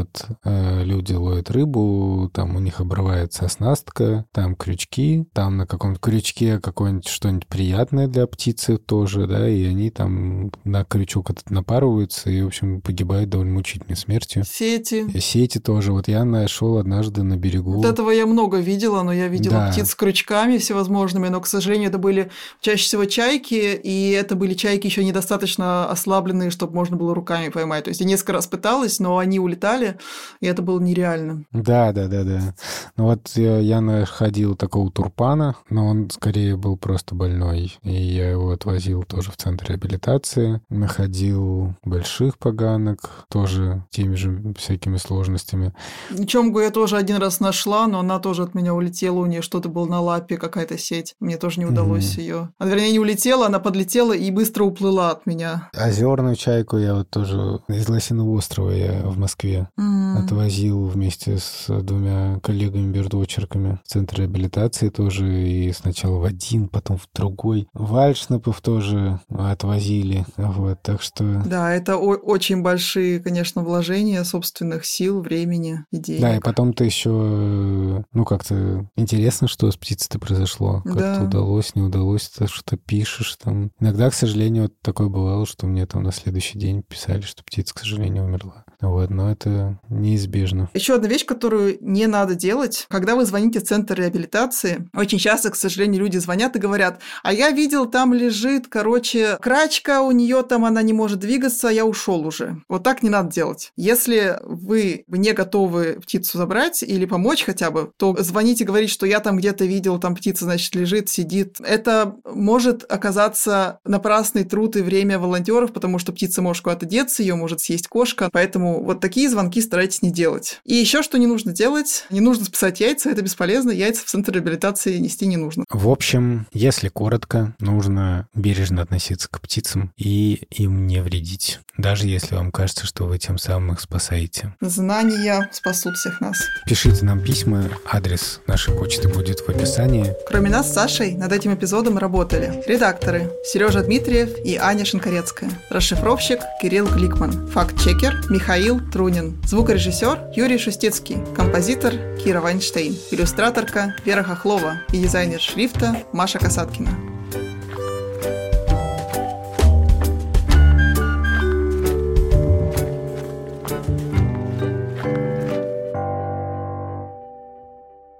люди ловят рыбу, там у них обрывается оснастка, там крючки, там на каком-то крючке какое-нибудь что-нибудь приятное для птицы тоже, да, и они там на крючок этот напарываются и, в общем, погибают довольно мучительной смертью. Сети тоже. Вот я нашел однажды на берегу. Вот этого я много видела, но я видела птиц с крючками всевозможными, но, к сожалению, это были чаще всего чайки, и это были чайки еще недостаточно ослабленные, чтобы можно было руками поймать. То есть я несколько раз пыталась, но они улетали, и это было нереально. Да. Ну вот я находил такого турпана, но он скорее был просто больной, и я его отвозил тоже в центр реабилитации. Находил больших поганок, тоже теми же всякими сложностями. Чомгу я тоже один раз нашла, но она тоже от меня улетела, у нее что-то было на лапе, какая-то сеть. Мне тоже не удалось ее. Вернее, не улетела, она подлетела и быстро уплыла от меня. Озерную чайку я вот тоже из Лосиного острова я в Москве отвозил вместе с 2 коллегами-бердвотчерками в центр реабилитации тоже, и сначала в один, потом в другой. Вальшнепов тоже отвозили, вот, так что... Да, это очень большие, конечно, вложения собственных сил, времени и денег. Да, и потом-то еще, как-то интересно, что с птицей-то произошло, как-то удалось, не удалось, ты что-то пишешь там. Иногда, к сожалению, такое бывало, что мне там на следующий день писали, что птица, к сожалению, умерла. Вот, но это неизбежно. Еще одна вещь, которую не надо делать, когда вы звоните в центр реабилитации, очень часто, к сожалению, люди звонят и говорят: а я видел, там лежит, крачка, у нее там она не может двигаться, я ушел уже. Вот так не надо делать. Если вы не готовы птицу забрать или помочь хотя бы, то звоните, говорить, что я там где-то видел, там птица, значит, лежит, сидит. Это может оказаться напрасный труд и время волонтеров, потому что птица может куда-то деться, ее может съесть кошка, поэтому вот такие звонки старайтесь не делать. И еще что не нужно делать, не нужно спасать яйца, это бесполезно, яйца в центр реабилитации нести не нужно. В общем, если коротко, нужно бережно относиться к птицам и им не вредить, даже если вам кажется, что вы тем самым их спасаете. Знания спасут всех нас. Пишите нам письма, адрес нашей почты будет в описании. Кроме нас с Сашей над этим эпизодом работали редакторы Сережа Дмитриев и Аня Шинкарецкая, расшифровщик Кирилл Гликман, факт-чекер Михаил Трунин, звукорежиссер Юрий Шустецкий, композитор Кира Вайнштейн, иллюстраторка Вера Хохлова и дизайнер шрифта Маша Касаткина.